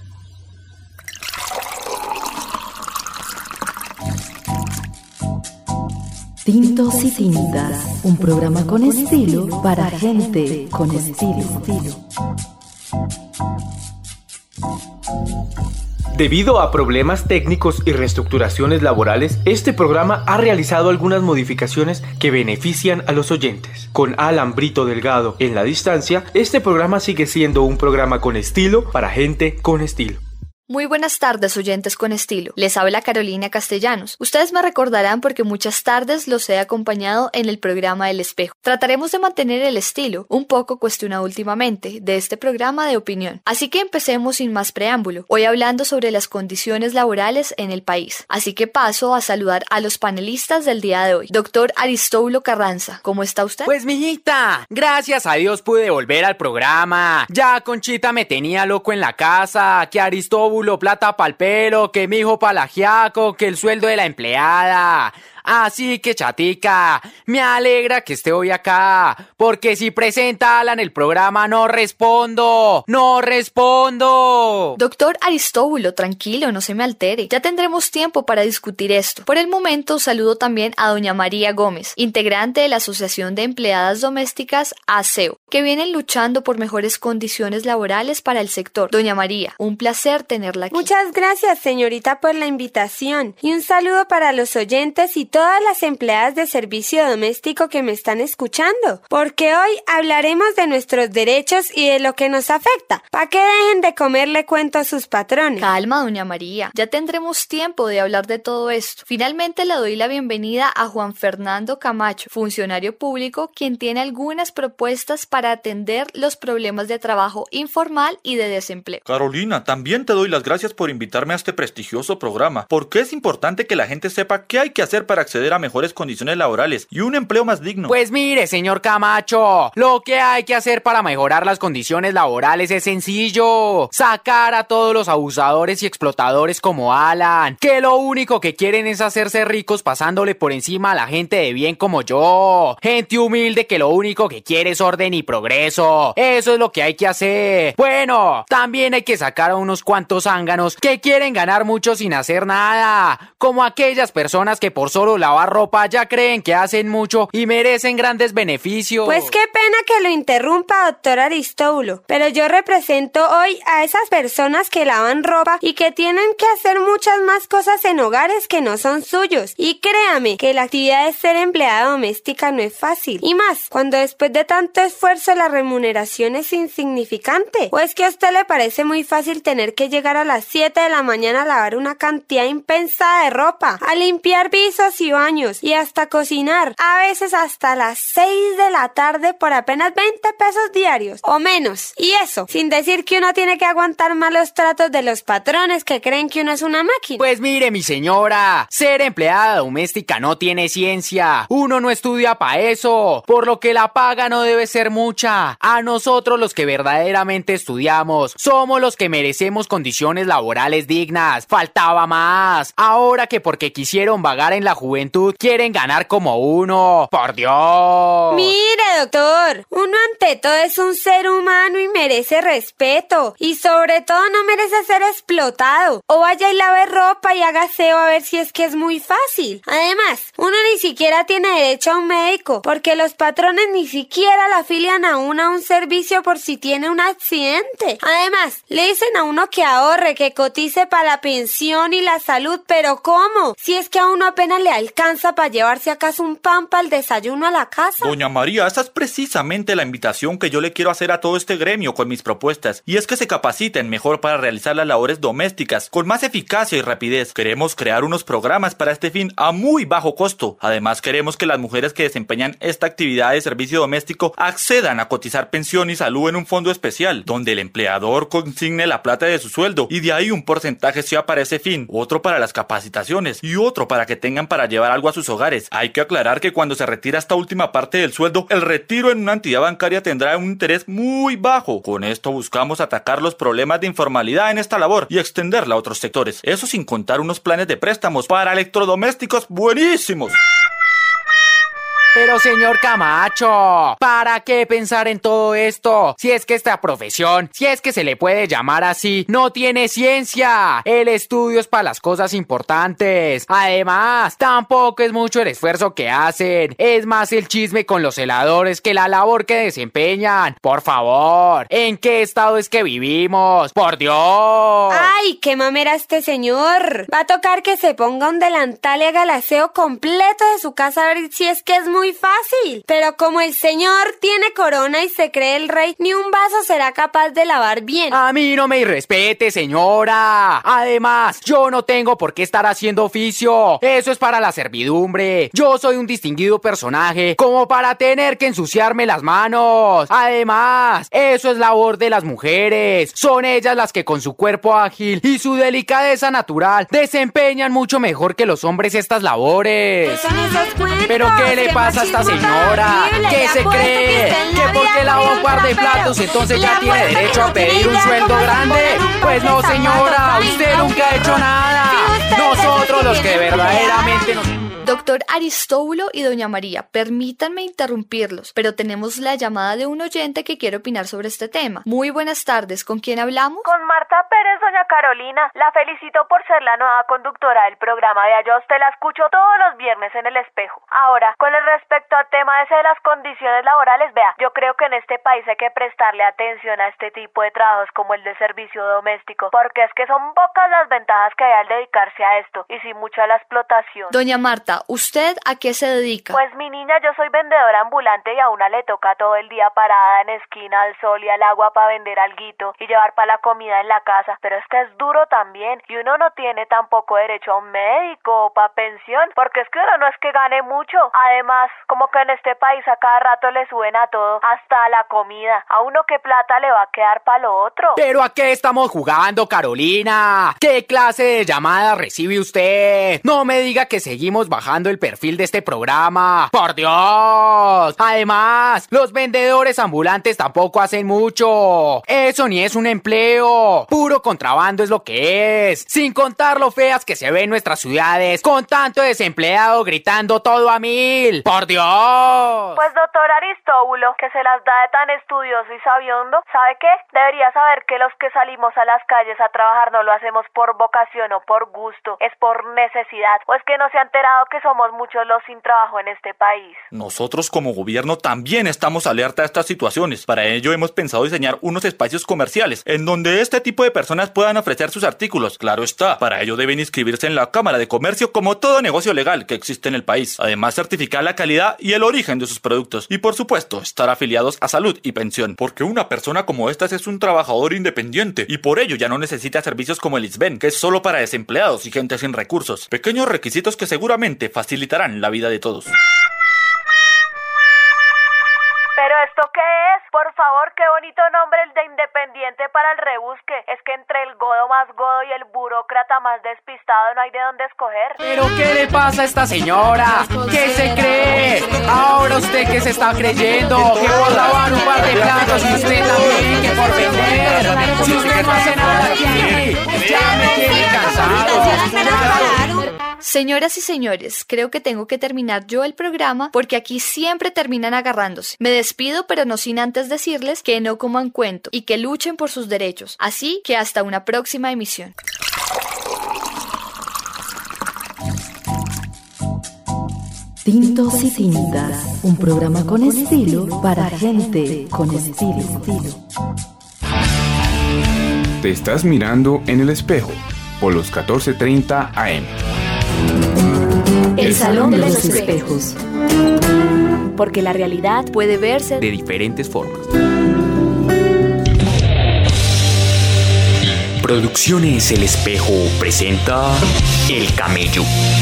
Tintos y Tintas, un programa con estilo para gente con estilo. Debido a problemas técnicos y reestructuraciones laborales, este programa ha realizado algunas modificaciones que benefician a los oyentes. Con Alan Brito Delgado en la distancia, este programa sigue siendo un programa con estilo para gente con estilo. Muy buenas tardes, oyentes con estilo. Les habla Carolina Castellanos. Ustedes me recordarán porque muchas tardes los he acompañado en el programa El Espejo. Trataremos de mantener el estilo, un poco cuestionado últimamente, de este programa de opinión. Así que empecemos sin más preámbulo, hoy hablando sobre las condiciones laborales en el país. Así que paso a saludar a los panelistas del día de hoy. Doctor Aristóbulo Carranza, ¿cómo está usted? Pues mijita, gracias a Dios pude volver al programa. Ya Conchita me tenía loco en la casa, que Aristóbulo plata pa'l pelo, que mi hijo pa'l ajiaco, que el sueldo de la empleada. Así que chatica, me alegra que esté hoy acá, porque si presenta Alan el programa no respondo. Doctor Aristóbulo, tranquilo, no se me altere, ya tendremos tiempo para discutir esto. Por el momento saludo también a doña María Gómez, integrante de la Asociación de Empleadas Domésticas ASEO, que vienen luchando por mejores condiciones laborales para el sector. Doña María, un placer tenerla aquí. Muchas gracias, señorita, por la invitación, y un saludo para los oyentes y todas las empleadas de servicio doméstico que me están escuchando, porque hoy hablaremos de nuestros derechos y de lo que nos afecta, para que dejen de comerle cuento a sus patrones. Calma, doña María, ya tendremos tiempo de hablar de todo esto. Finalmente le doy la bienvenida a Juan Fernando Camacho, funcionario público, quien tiene algunas propuestas para atender los problemas de trabajo informal y de desempleo. Carolina, también te doy las gracias por invitarme a este prestigioso programa, porque es importante que la gente sepa qué hay que hacer para acceder a mejores condiciones laborales y un empleo más digno. Pues mire, señor Camacho, lo que hay que hacer para mejorar las condiciones laborales es sencillo: sacar a todos los abusadores y explotadores como Alan, que lo único que quieren es hacerse ricos pasándole por encima a la gente de bien como yo, gente humilde que lo único que quiere es orden y progreso. Eso es lo que hay que hacer. Bueno, también hay que sacar a unos cuantos zánganos que quieren ganar mucho sin hacer nada, como aquellas personas que por solo lavar ropa ya creen que hacen mucho y merecen grandes beneficios. Pues qué pena que lo interrumpa, doctor Aristóbulo, pero yo represento hoy a esas personas que lavan ropa y que tienen que hacer muchas más cosas en hogares que no son suyos. Y créame que la actividad de ser empleada doméstica no es fácil, y más cuando después de tanto esfuerzo la remuneración es insignificante. ¿O es que a usted le parece muy fácil tener que llegar a las 7 de la mañana a lavar una cantidad impensada de ropa, a limpiar pisos y baños y hasta cocinar, a veces hasta las 6 de la tarde por apenas 20 pesos diarios o menos? Y eso, sin decir que uno tiene que aguantar malos tratos de los patrones que creen que uno es una máquina. Pues mire, mi señora, ser empleada doméstica no tiene ciencia. Uno no estudia para eso, por lo que la paga no debe ser mucha. A nosotros, los que verdaderamente estudiamos, somos los que merecemos condiciones laborales dignas. Faltaba más. Ahora que porque quisieron vagar en la juventud quieren ganar como uno. ¡Por Dios! Mire, doctor, uno ante todo es un ser humano y merece respeto. Y sobre todo no merece ser explotado. O vaya y lave ropa y haga aseo a ver si es que es muy fácil. Además, uno ni siquiera tiene derecho a un médico, porque los patrones ni siquiera la afilian a uno a un servicio por si tiene un accidente. Además, le dicen a uno que ahorre, que cotice para la pensión y la salud, pero ¿cómo? Si es que a uno apenas le alcanza para llevarse acaso un pan para el desayuno a la casa. Doña María, esa es precisamente la invitación que yo le quiero hacer a todo este gremio con mis propuestas, y es que se capaciten mejor para realizar las labores domésticas con más eficacia y rapidez. Queremos crear unos programas para este fin a muy bajo costo. Además, queremos que las mujeres que desempeñan esta actividad de servicio doméstico accedan a cotizar pensión y salud en un fondo especial, donde el empleador consigne la plata de su sueldo y de ahí un porcentaje sea para ese fin, otro para las capacitaciones y otro para que tengan para llevar algo a sus hogares. Hay que aclarar que cuando se retira esta última parte del sueldo, el retiro en una entidad bancaria tendrá un interés muy bajo. Con esto buscamos atacar los problemas de informalidad en esta labor y extenderla a otros sectores. Eso sin contar unos planes de préstamos para electrodomésticos buenísimos. Pero señor Camacho, ¿para qué pensar en todo esto? Si es que esta profesión, si es que se le puede llamar así, no tiene ciencia. El estudio es para las cosas importantes. Además, tampoco es mucho el esfuerzo que hacen. Es más el chisme con los celadores que la labor que desempeñan. Por favor, ¿en qué estado es que vivimos? ¡Por Dios! ¡Ay, qué mamera este señor! Va a tocar que se ponga un delantal y haga el aseo completo de su casa a ver si es que es muy fácil. Pero como el señor tiene corona y se cree el rey, ni un vaso será capaz de lavar bien. A mí no me irrespete, señora. Además, yo no tengo por qué estar haciendo oficio. Eso es para la servidumbre. Yo soy un distinguido personaje como para tener que ensuciarme las manos. Además, eso es labor de las mujeres. Son ellas las que con su cuerpo ágil y su delicadeza natural desempeñan mucho mejor que los hombres estas labores. ¿Pero qué le pasa a esta señora? ¿Qué se cree? ¿Que porque lava un par de platos entonces ya tiene derecho a pedir un sueldo grande? Pues no, señora, usted nunca ha hecho nada. Nosotros los que verdaderamente nos... Doctor Aristóbulo y doña María, permítanme interrumpirlos, pero tenemos la llamada de un oyente que quiere opinar sobre este tema. Muy buenas tardes, ¿con quién hablamos? Con Marta Pérez, doña Carolina. La felicito por ser la nueva conductora del programa de allá. Usted la escucho todos los viernes en El Espejo. Ahora, con el respecto al tema ese de las condiciones laborales, vea, yo creo que en este país hay que prestarle atención a este tipo de trabajos como el de servicio doméstico, porque es que son pocas las ventajas que hay al dedicarse a esto, y sí mucha la explotación. Doña Marta, ¿usted a qué se dedica? Pues mi niña, yo soy vendedora ambulante y a una le toca todo el día parada en esquina al sol y al agua para vender alguito y llevar para la comida en la casa, pero es que es duro también y uno no tiene tampoco derecho a un médico o para pensión, porque es que uno no es que gane mucho. Además, como que en este país a cada rato le suben a todo, hasta a la comida. A uno qué plata le va a quedar para lo otro. ¿Pero a qué estamos jugando, Carolina? ¿Qué clase de llamada recibe usted? No me diga que seguimos bajando el perfil de este programa. ¡Por Dios! Además, los vendedores ambulantes tampoco hacen mucho. Eso ni es un empleo. Puro contrabando es lo que es. Sin contar lo feas que se ven en nuestras ciudades, con tanto desempleado gritando todo a mil. ¡Por Dios! Pues doctor Aristóbulo, que se las da de tan estudioso y sabiondo, ¿sabe qué? Debería saber que los que salimos a las calles a trabajar no lo hacemos por vocación o por gusto, es por necesidad. ¿O es que no se ha enterado que somos muchos los sin trabajo en este país? Nosotros como gobierno también estamos alerta a estas situaciones. Para ello hemos pensado diseñar unos espacios comerciales en donde este tipo de personas puedan ofrecer sus artículos. Claro está, para ello deben inscribirse en la Cámara de Comercio como todo negocio legal que existe en el país. Además, certificar la calidad y el origen de sus productos. Y por supuesto, estar afiliados a salud y pensión. Porque una persona como estas es un trabajador independiente y por ello ya no necesita servicios como el ISBEN, que es solo para desempleados y gente sin recursos. Pequeños requisitos que seguramente facilitarán la vida de todos. ¿Pero esto qué es? Por favor, qué bonito nombre el de independiente para el rebusque. Es que entre el godo más godo y el burócrata más despistado no hay de dónde escoger. ¿Pero qué le pasa a esta señora? ¿Qué se cree? Ahora usted qué se está creyendo, que por lavar un par de platos y usted también, que por vender. Si usted no hace nada aquí, ya me tiene cansado. Señoras y señores, creo que tengo que terminar yo el programa porque aquí siempre terminan agarrándose. Me despido, pero no sin antes decirles que no coman cuento y que luchen por sus derechos. Así que hasta una próxima emisión. Tintos y Tintas, un programa con estilo para gente con estilo. Te estás mirando en el espejo por los 14:30 AM. El Salón de los Espejos. Porque la realidad Puede verse de diferentes formas. Producciones El Espejo presenta El Camello.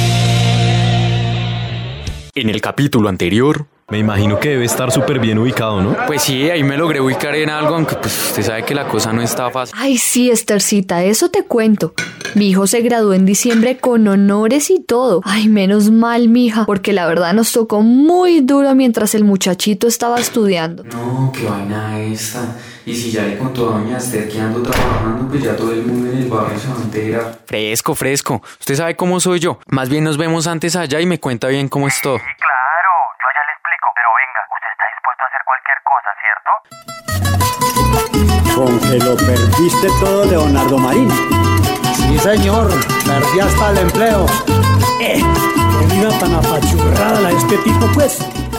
En el capítulo anterior, Me imagino que debe estar súper bien ubicado, ¿no? Pues sí, ahí me logré ubicar en algo, aunque pues usted sabe que la cosa no está fácil. Ay, sí, Esthercita, eso te cuento. Mi hijo se graduó en diciembre con honores y todo. Ay, menos mal, mija, porque la verdad nos tocó muy duro mientras el muchachito estaba estudiando. No, qué vaina esta. Y si ya le contó a doña Esther que ando trabajando, pues ya todo el mundo en el barrio se va a enterar. Fresco, fresco. Usted sabe cómo soy yo. Más bien nos vemos antes allá y me cuenta bien cómo es todo. Sí, claro, yo allá le explico. Pero venga, usted está dispuesto a hacer cualquier cosa, ¿cierto? Con que lo perdiste todo, Leonardo Marín. Sí, señor, perdí hasta el empleo. ¡Qué vida tan apachurrada la de este tipo, pues!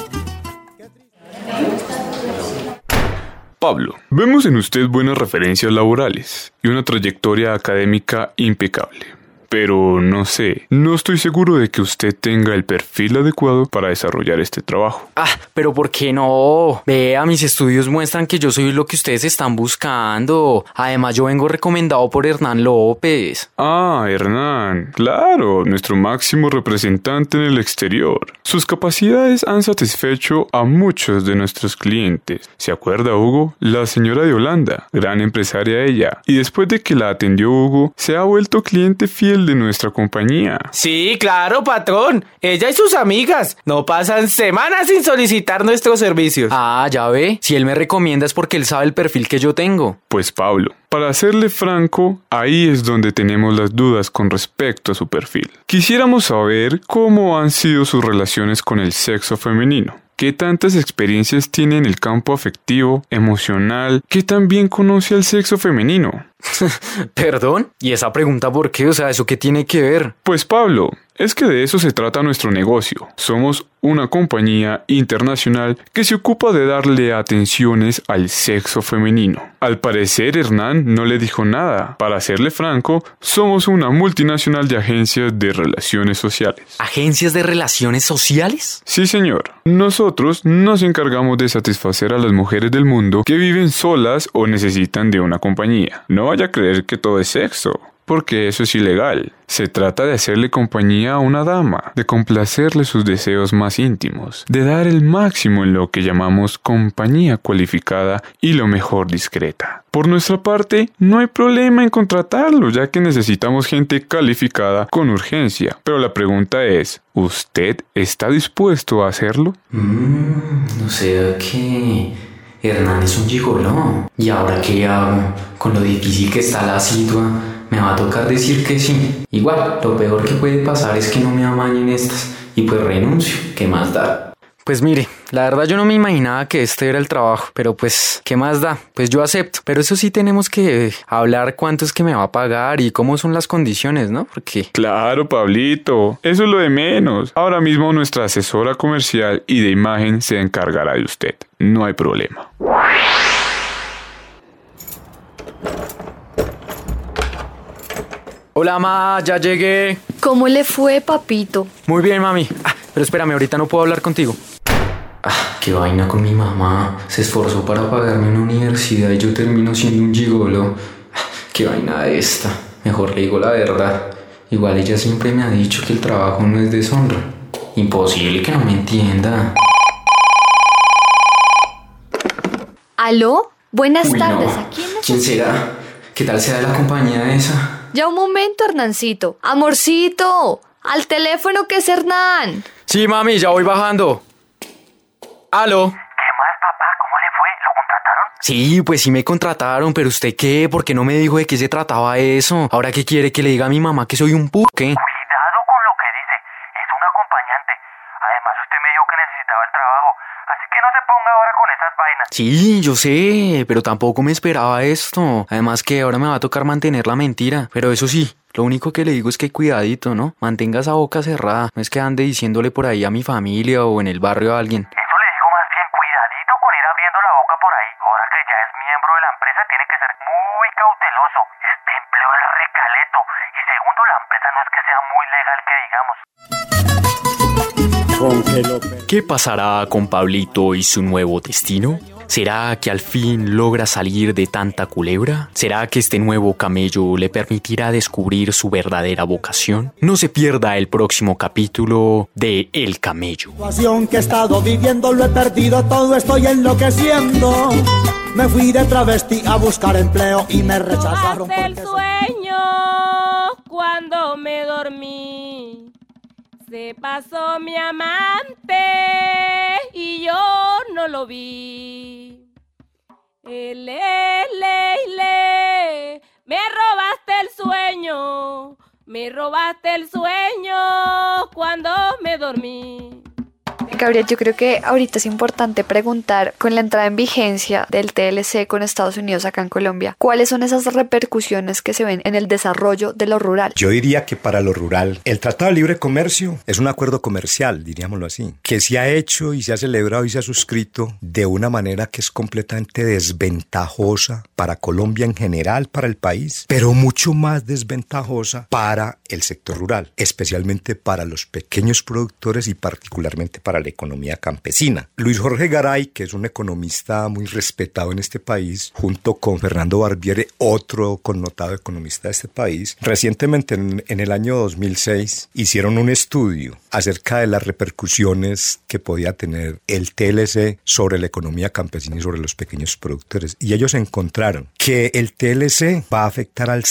Pablo, vemos en usted buenas referencias laborales y una trayectoria académica impecable. Pero no sé, no estoy seguro de que usted tenga el perfil adecuado para desarrollar este trabajo. Pero ¿por qué no? Vea, mis estudios muestran que yo soy lo que ustedes están buscando. Además, yo vengo recomendado por Hernán López. Hernán, claro, nuestro máximo representante en el exterior. Sus capacidades han satisfecho a muchos de nuestros clientes. ¿Se acuerda, Hugo? La señora de Holanda, gran empresaria ella. Y después de que la atendió Hugo, se ha vuelto cliente fiel de nuestra compañía. Sí, claro, patrón. Ella y sus amigas no pasan semanas sin solicitar nuestros servicios. Ya ve. Si él me recomienda es porque él sabe el perfil que yo tengo. Pues Pablo, para serle franco, ahí es donde tenemos las dudas con respecto a su perfil. Quisiéramos saber cómo han sido sus relaciones con el sexo femenino. ¿Qué tantas experiencias tiene en el campo afectivo, emocional? ¿Qué tan bien conoce al sexo femenino? ¿Perdón? ¿Y esa pregunta por qué? O sea, ¿eso qué tiene que ver? Pues Pablo, es que de eso se trata nuestro negocio. Somos una compañía internacional que se ocupa de darle atenciones al sexo femenino. Al parecer Hernán no le dijo nada. Para serle franco, somos una multinacional de agencias de relaciones sociales. ¿Agencias de relaciones sociales? Sí, señor. Nosotros nos encargamos de satisfacer a las mujeres del mundo que viven solas o necesitan de una compañía. No vaya a creer que todo es sexo, porque eso es ilegal. Se trata de hacerle compañía a una dama, de complacerle sus deseos más íntimos, de dar el máximo en lo que llamamos compañía cualificada y lo mejor discreta. Por nuestra parte, no hay problema en contratarlo, ya que necesitamos gente calificada con urgencia. Pero la pregunta es, ¿usted está dispuesto a hacerlo? No sé qué... Hernán es un gigoló. ¿Y ahora qué hago? Con lo difícil que está la situación, me va a tocar decir que sí. Igual, lo peor que puede pasar es que no me amañen estas. Y pues renuncio. ¿Qué más da? Pues mire, la verdad yo no me imaginaba que este era el trabajo. Pero pues, ¿qué más da? Pues yo acepto. Pero eso sí tenemos que hablar cuánto es que me va a pagar y cómo son las condiciones, ¿no? Porque... Claro, Pablito. Eso es lo de menos. Ahora mismo nuestra asesora comercial y de imagen se encargará de usted. No hay problema. Hola, ma, ya llegué. ¿Cómo le fue, papito? Muy bien, mami. Pero espérame, ahorita no puedo hablar contigo. Qué vaina con mi mamá. Se esforzó para pagarme una universidad y yo termino siendo un gigolo. Qué vaina esta. Mejor le digo la verdad. Igual ella siempre me ha dicho que el trabajo no es deshonra. Imposible que no me entienda. ¿Aló? Buenas tardes. No. ¿A quién necesita? ¿Quién será? ¿Qué tal será la compañía esa? Ya un momento, Hernancito. Amorcito, al teléfono, que es Hernán. Sí, mami, ya voy bajando. ¿Aló? ¿Qué más, papá? ¿Cómo le fue? ¿Lo contrataron? Sí, pues sí me contrataron, pero ¿usted qué? ¿Por qué no me dijo de qué se trataba eso? ¿Ahora qué quiere, que le diga a mi mamá que soy un ¿qué? Cuidado con lo que dice, Sí, yo sé, pero tampoco me esperaba esto. Además que ahora me va a tocar mantener la mentira. Pero eso sí, lo único que le digo es que cuidadito, ¿no? Mantenga esa boca cerrada. No es que ande diciéndole por ahí a mi familia o en el barrio a alguien. Eso le digo más bien, cuidadito con ir abriendo la boca por ahí. Ahora que ya es miembro de la empresa, tiene que ser muy cauteloso. Este empleo es recaleto. Y segundo, la empresa no es que sea muy legal que digamos. ¿Qué pasará con Pablito y su nuevo destino? ¿Será que al fin logra salir de tanta culebra? ¿Será que este nuevo camello le permitirá descubrir su verdadera vocación? No se pierda el próximo capítulo de El Camello. La situación que he estado viviendo lo he perdido todo, estoy enloqueciendo. Me fui de travesti a buscar empleo y me rechazaron porque el sueño cuando me dormí. Se pasó mi amante y yo no lo vi. Le, me robaste el sueño, me robaste el sueño cuando me dormí. Gabriel, yo creo que ahorita es importante preguntar, con la entrada en vigencia del TLC con Estados Unidos acá en Colombia, ¿cuáles son esas repercusiones que se ven en el desarrollo de lo rural? Yo diría que para lo rural, el Tratado de Libre Comercio es un acuerdo comercial, diríamoslo así, que se ha hecho y se ha celebrado y se ha suscrito de una manera que es completamente desventajosa para Colombia en general, para el país, pero mucho más desventajosa para el sector rural, especialmente para los pequeños productores y particularmente para la economía campesina. Luis Jorge Garay, que es un economista muy respetado en este país, junto con Fernando Barbiere, otro connotado economista de este país, recientemente en el año 2006 hicieron un estudio acerca de las repercusiones que podía tener el TLC sobre la economía campesina y sobre los pequeños productores. Y ellos encontraron que el TLC va a afectar al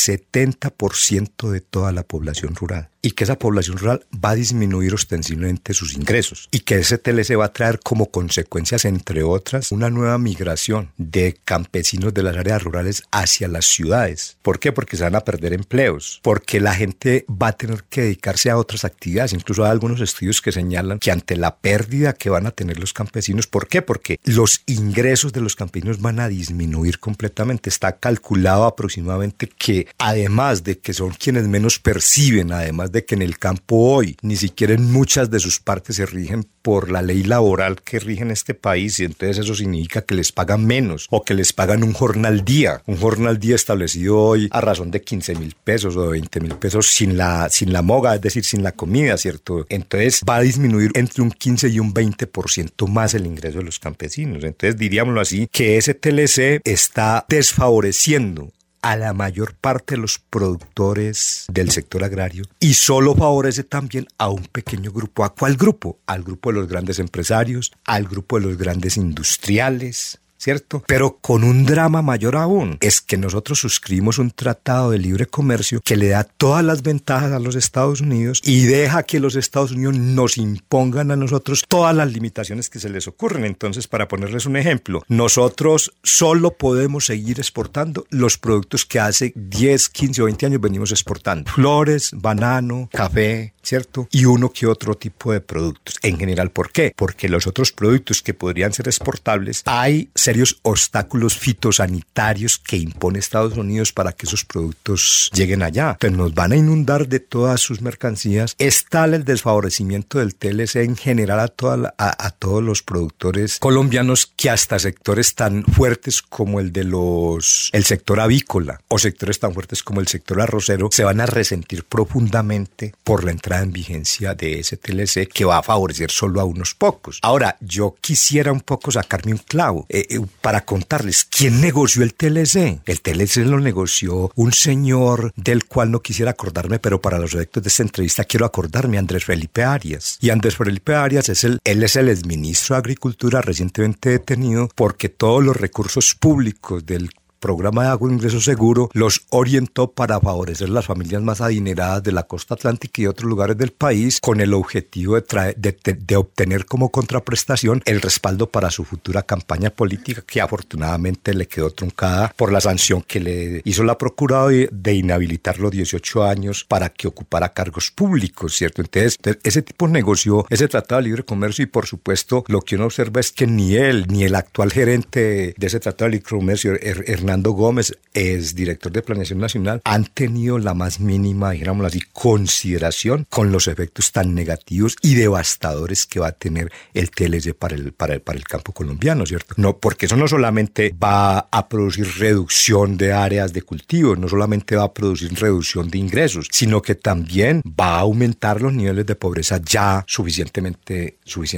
70% de toda la población rural y que esa población rural va a disminuir ostensiblemente sus ingresos y que ese TLC va a traer como consecuencias, entre otras, una nueva migración de campesinos de las áreas rurales hacia las ciudades. ¿Por qué? Porque se van a perder empleos, porque la gente va a tener que dedicarse a otras actividades. Incluso hay algunos estudios que señalan que ante la pérdida que van a tener los campesinos, ¿por qué? Porque los ingresos de los campesinos van a disminuir completamente. Está calculado aproximadamente que, además de que son quienes menos perciben, además de que en el campo hoy ni siquiera en muchas de sus partes se rigen por la ley laboral que rige en este país, y entonces eso significa que les pagan menos o que les pagan un jornal día establecido hoy a razón de 15,000 pesos o de 20,000 pesos sin la moga, es decir, sin la comida, ¿cierto? Entonces va a disminuir entre un 15 y un 20% más el ingreso de los campesinos. Entonces diríamoslo así, que ese TLC está desfavoreciendo a la mayor parte de los productores del sector agrario y solo favorece también a un pequeño grupo. ¿A cuál grupo? Al grupo de los grandes empresarios, al grupo de los grandes industriales, ¿cierto? Pero con un drama mayor aún, es que nosotros suscribimos un tratado de libre comercio que le da todas las ventajas a los Estados Unidos y deja que los Estados Unidos nos impongan a nosotros todas las limitaciones que se les ocurren. Entonces, para ponerles un ejemplo, nosotros solo podemos seguir exportando los productos que hace 10, 15 o 20 años venimos exportando. Flores, banano, café, ¿cierto? Y uno que otro tipo de productos. En general, ¿por qué? Porque los otros productos que podrían ser exportables, hay serios obstáculos fitosanitarios que impone Estados Unidos para que esos productos lleguen allá. Entonces nos van a inundar de todas sus mercancías. Es tal el desfavorecimiento del TLC en general a todos los productores colombianos que hasta sectores tan fuertes como el sector avícola o sectores tan fuertes como el sector arrocero se van a resentir profundamente por la entrada en vigencia de ese TLC que va a favorecer solo a unos pocos. Ahora, yo quisiera un poco sacarme un clavo para contarles quién negoció el TLC. El TLC lo negoció un señor del cual no quisiera acordarme, pero para los efectos de esta entrevista quiero acordarme, Andrés Felipe Arias. Y Andrés Felipe Arias él es el exministro de Agricultura recientemente detenido porque todos los recursos públicos del programa de Agua Ingreso Seguro los orientó para favorecer las familias más adineradas de la costa atlántica y otros lugares del país, con el objetivo de obtener como contraprestación el respaldo para su futura campaña política, que afortunadamente le quedó truncada por la sanción que le hizo la Procuraduría de inhabilitar los 18 años para que ocupara cargos públicos, ¿cierto? Entonces ese tipo negoció ese Tratado de Libre Comercio y, por supuesto, lo que uno observa es que ni él ni el actual gerente de ese Tratado de Libre Comercio, Hernando Gómez, es director de Planeación Nacional, han tenido la más mínima, digámoslo así, consideración con los efectos tan negativos y devastadores que va a tener el TLC para el campo colombiano, ¿cierto? No, porque eso no solamente va a producir reducción de áreas de cultivo, no solamente va a producir reducción de ingresos, sino que también va a aumentar los niveles de pobreza ya suficientemente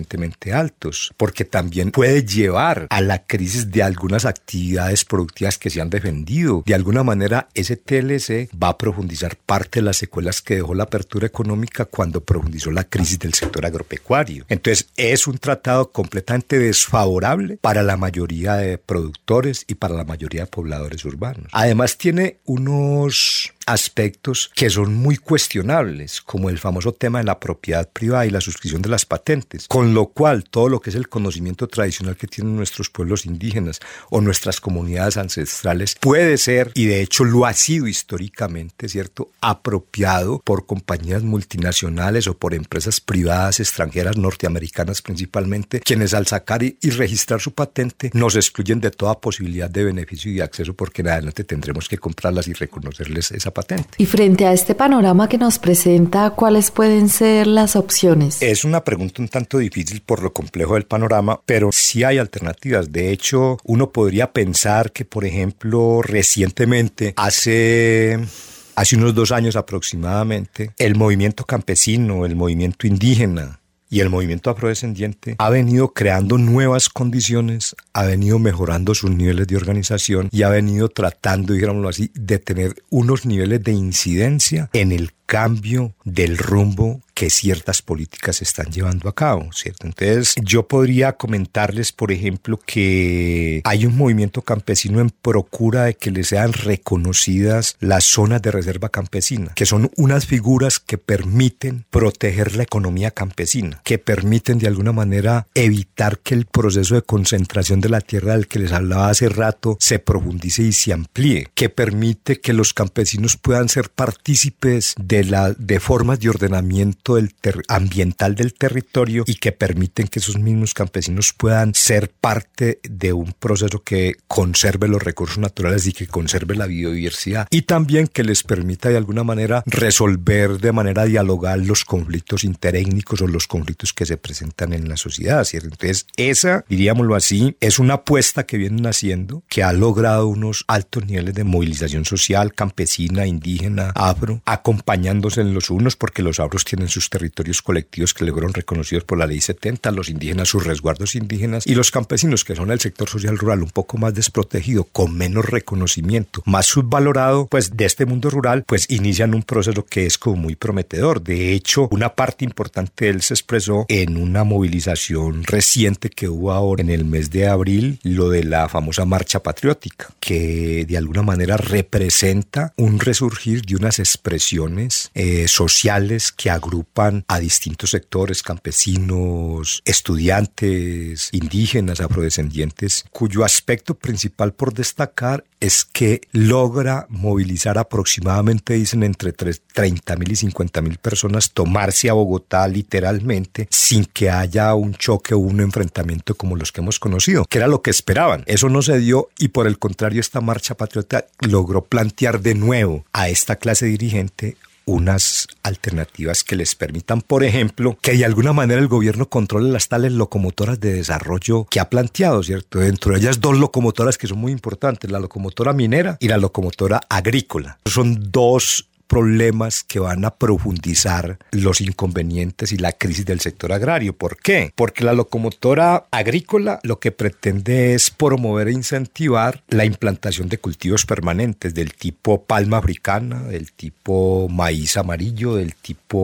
altos, porque también puede llevar a la crisis de algunas actividades productivas que se han defendido. De alguna manera, ese TLC va a profundizar parte de las secuelas que dejó la apertura económica cuando profundizó la crisis del sector agropecuario. Entonces, es un tratado completamente desfavorable para la mayoría de productores y para la mayoría de pobladores urbanos. Además, tiene unos aspectos que son muy cuestionables, como el famoso tema de la propiedad privada y la suscripción de las patentes, con lo cual todo lo que es el conocimiento tradicional que tienen nuestros pueblos indígenas o nuestras comunidades ancestrales puede ser, y de hecho lo ha sido históricamente, ¿cierto?, apropiado por compañías multinacionales o por empresas privadas extranjeras, norteamericanas principalmente, quienes al sacar y registrar su patente nos excluyen de toda posibilidad de beneficio y de acceso, porque en adelante tendremos que comprarlas y reconocerles esa patente. Y frente a este panorama que nos presenta, ¿cuáles pueden ser las opciones? Es una pregunta un tanto difícil por lo complejo del panorama, pero sí hay alternativas. De hecho, uno podría pensar que, por ejemplo, recientemente, hace unos 2 años aproximadamente, el movimiento campesino, el movimiento indígena y el movimiento afrodescendiente ha venido creando nuevas condiciones, ha venido mejorando sus niveles de organización y ha venido tratando, digámoslo así, de tener unos niveles de incidencia en el cambio del rumbo que ciertas políticas están llevando a cabo, ¿cierto? Entonces, yo podría comentarles, por ejemplo, que hay un movimiento campesino en procura de que les sean reconocidas las zonas de reserva campesina, que son unas figuras que permiten proteger la economía campesina, que permiten de alguna manera evitar que el proceso de concentración de la tierra del que les hablaba hace rato se profundice y se amplíe, que permite que los campesinos puedan ser partícipes de formas de ordenamiento ambiental del territorio y que permiten que esos mismos campesinos puedan ser parte de un proceso que conserve los recursos naturales y que conserve la biodiversidad, y también que les permita de alguna manera resolver de manera dialogal los conflictos interétnicos o los conflictos que se presentan en la sociedad, ¿cierto? Entonces, esa, diríamoslo así, es una apuesta que vienen haciendo, que ha logrado unos altos niveles de movilización social, campesina, indígena, afro, acompañándose en los unos, porque los afros tienen sus territorios colectivos que fueron reconocidos por la ley 70, los indígenas sus resguardos indígenas, y los campesinos, que son el sector social rural un poco más desprotegido, con menos reconocimiento, más subvalorado, pues de este mundo rural, pues inician un proceso que es como muy prometedor. De hecho, una parte importante de él se expresó en una movilización reciente que hubo ahora en el mes de abril, lo de la famosa marcha patriótica, que de alguna manera representa un resurgir de unas expresiones sociales que agrupan a distintos sectores, campesinos, estudiantes, indígenas, afrodescendientes, cuyo aspecto principal por destacar es que logra movilizar aproximadamente, dicen, entre 30.000 y 50.000 personas, tomarse a Bogotá literalmente, sin que haya un choque o un enfrentamiento como los que hemos conocido, que era lo que esperaban. Eso no se dio, y por el contrario, esta marcha patriota logró plantear de nuevo a esta clase dirigente unas alternativas que les permitan, por ejemplo, que de alguna manera el gobierno controle las tales locomotoras de desarrollo que ha planteado, ¿cierto? Dentro de ellas 2 locomotoras que son muy importantes, la locomotora minera y la locomotora agrícola. Son 2 problemas que van a profundizar los inconvenientes y la crisis del sector agrario. ¿Por qué? Porque la locomotora agrícola lo que pretende es promover e incentivar la implantación de cultivos permanentes del tipo palma africana, del tipo maíz amarillo, del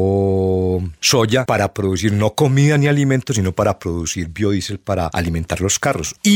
tipo soya, para producir no comida ni alimentos, sino para producir biodiesel para alimentar los carros. Y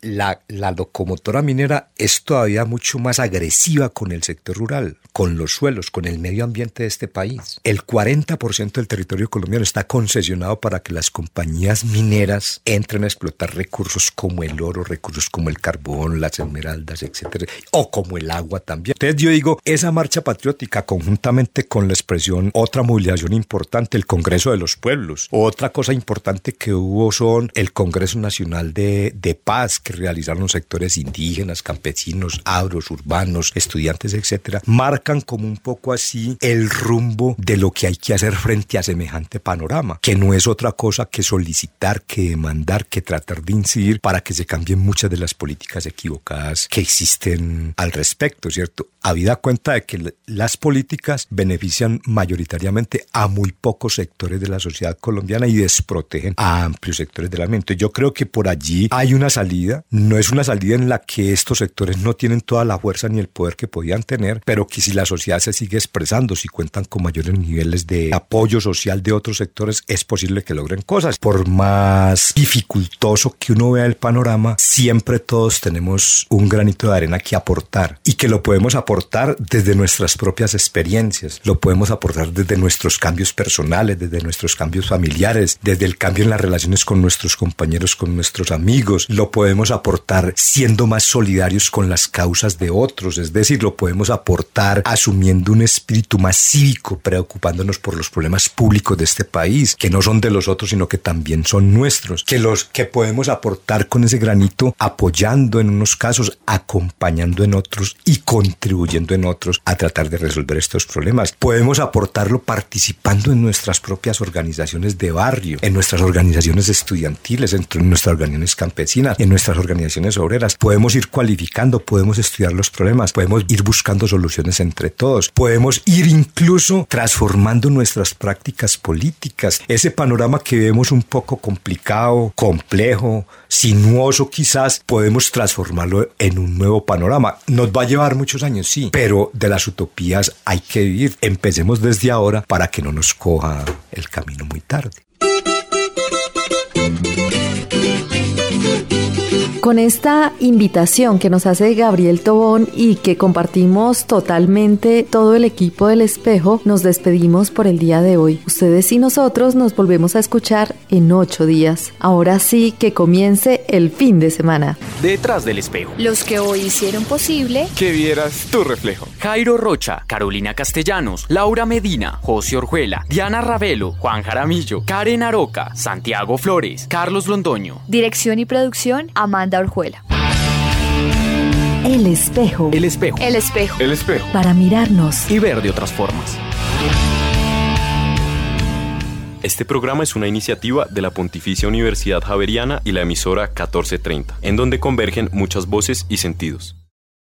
la locomotora minera es todavía mucho más agresiva con el sector rural, con los suelos, con el medio ambiente de este país. El 40% del territorio colombiano está concesionado para que las compañías mineras entren a explotar recursos como el oro, recursos como el carbón, las esmeraldas, etcétera, o como el agua también. Entonces yo digo, esa marcha patriótica conjuntamente con la expresión, otra movilización importante, el Congreso de los Pueblos. Otra cosa importante que hubo son el Congreso Nacional de Paz que realizaron los sectores indígenas, campesinos, agros, urbanos, estudiantes, etcétera, marcan como un poco así el rumbo de lo que hay que hacer frente a semejante panorama, que no es otra cosa que solicitar, que demandar, que tratar de incidir para que se cambien muchas de las políticas equivocadas que existen al respecto, ¿cierto? Habida cuenta de que las políticas benefician mayoritariamente a muy pocos sectores de la sociedad colombiana y desprotegen a amplios sectores del ambiente. Yo creo que por allí hay una salida, no es una salida en la que estos sectores no tienen toda la fuerza ni el poder que podían tener, pero que si la sociedad se sigue expresando, si cuentan con mayores niveles de apoyo social de otros sectores, es posible que logren cosas. Por más dificultoso que uno vea el panorama, siempre todos tenemos un granito de arena que aportar y que lo podemos aportar desde nuestras propias experiencias, lo podemos aportar desde nuestros cambios personales, desde nuestros cambios familiares, desde el cambio en las relaciones con nuestros compañeros, con nuestros amigos, lo podemos aportar siendo más solidarios con las causas de otros, es decir, lo podemos aportar asumiendo un espíritu más cívico, preocupándonos por los problemas públicos de este país, que no son de los otros, sino que también son nuestros, que podemos aportar con ese granito, apoyando en unos casos, acompañando en otros y contribuyendo en otros a tratar de resolver estos problemas. Podemos aportarlo participando en nuestras propias organizaciones de barrio, en nuestras organizaciones estudiantiles, en nuestras organizaciones campesinas, en nuestras organizaciones obreras. Podemos ir cualificando, podemos estudiar los problemas, podemos ir buscando soluciones entre todos, podemos ir incluso transformando nuestras prácticas políticas. Ese panorama que vemos un poco complicado, complejo, sinuoso quizás, podemos transformarlo en un nuevo panorama. Nos va a llevar muchos años, sí, pero de las utopías hay que vivir. Empecemos desde ahora para que no nos coja el camino muy tarde. Con esta invitación que nos hace Gabriel Tobón y que compartimos totalmente todo el equipo del Espejo, nos despedimos por el día de hoy. Ustedes y nosotros nos volvemos a escuchar en 8 días. Ahora sí que comience el fin de semana. Detrás del Espejo. Los que hoy hicieron posible que vieras tu reflejo. Jairo Rocha, Carolina Castellanos, Laura Medina, José Orjuela, Diana Ravelo, Juan Jaramillo, Karen Aroca, Santiago Flores, Carlos Londoño. Dirección y producción, Amanda Orjuela. El Espejo. El Espejo. El Espejo. El Espejo. Para mirarnos y ver de otras formas. Este programa es una iniciativa de la Pontificia Universidad Javeriana y la emisora 1430, en donde convergen muchas voces y sentidos.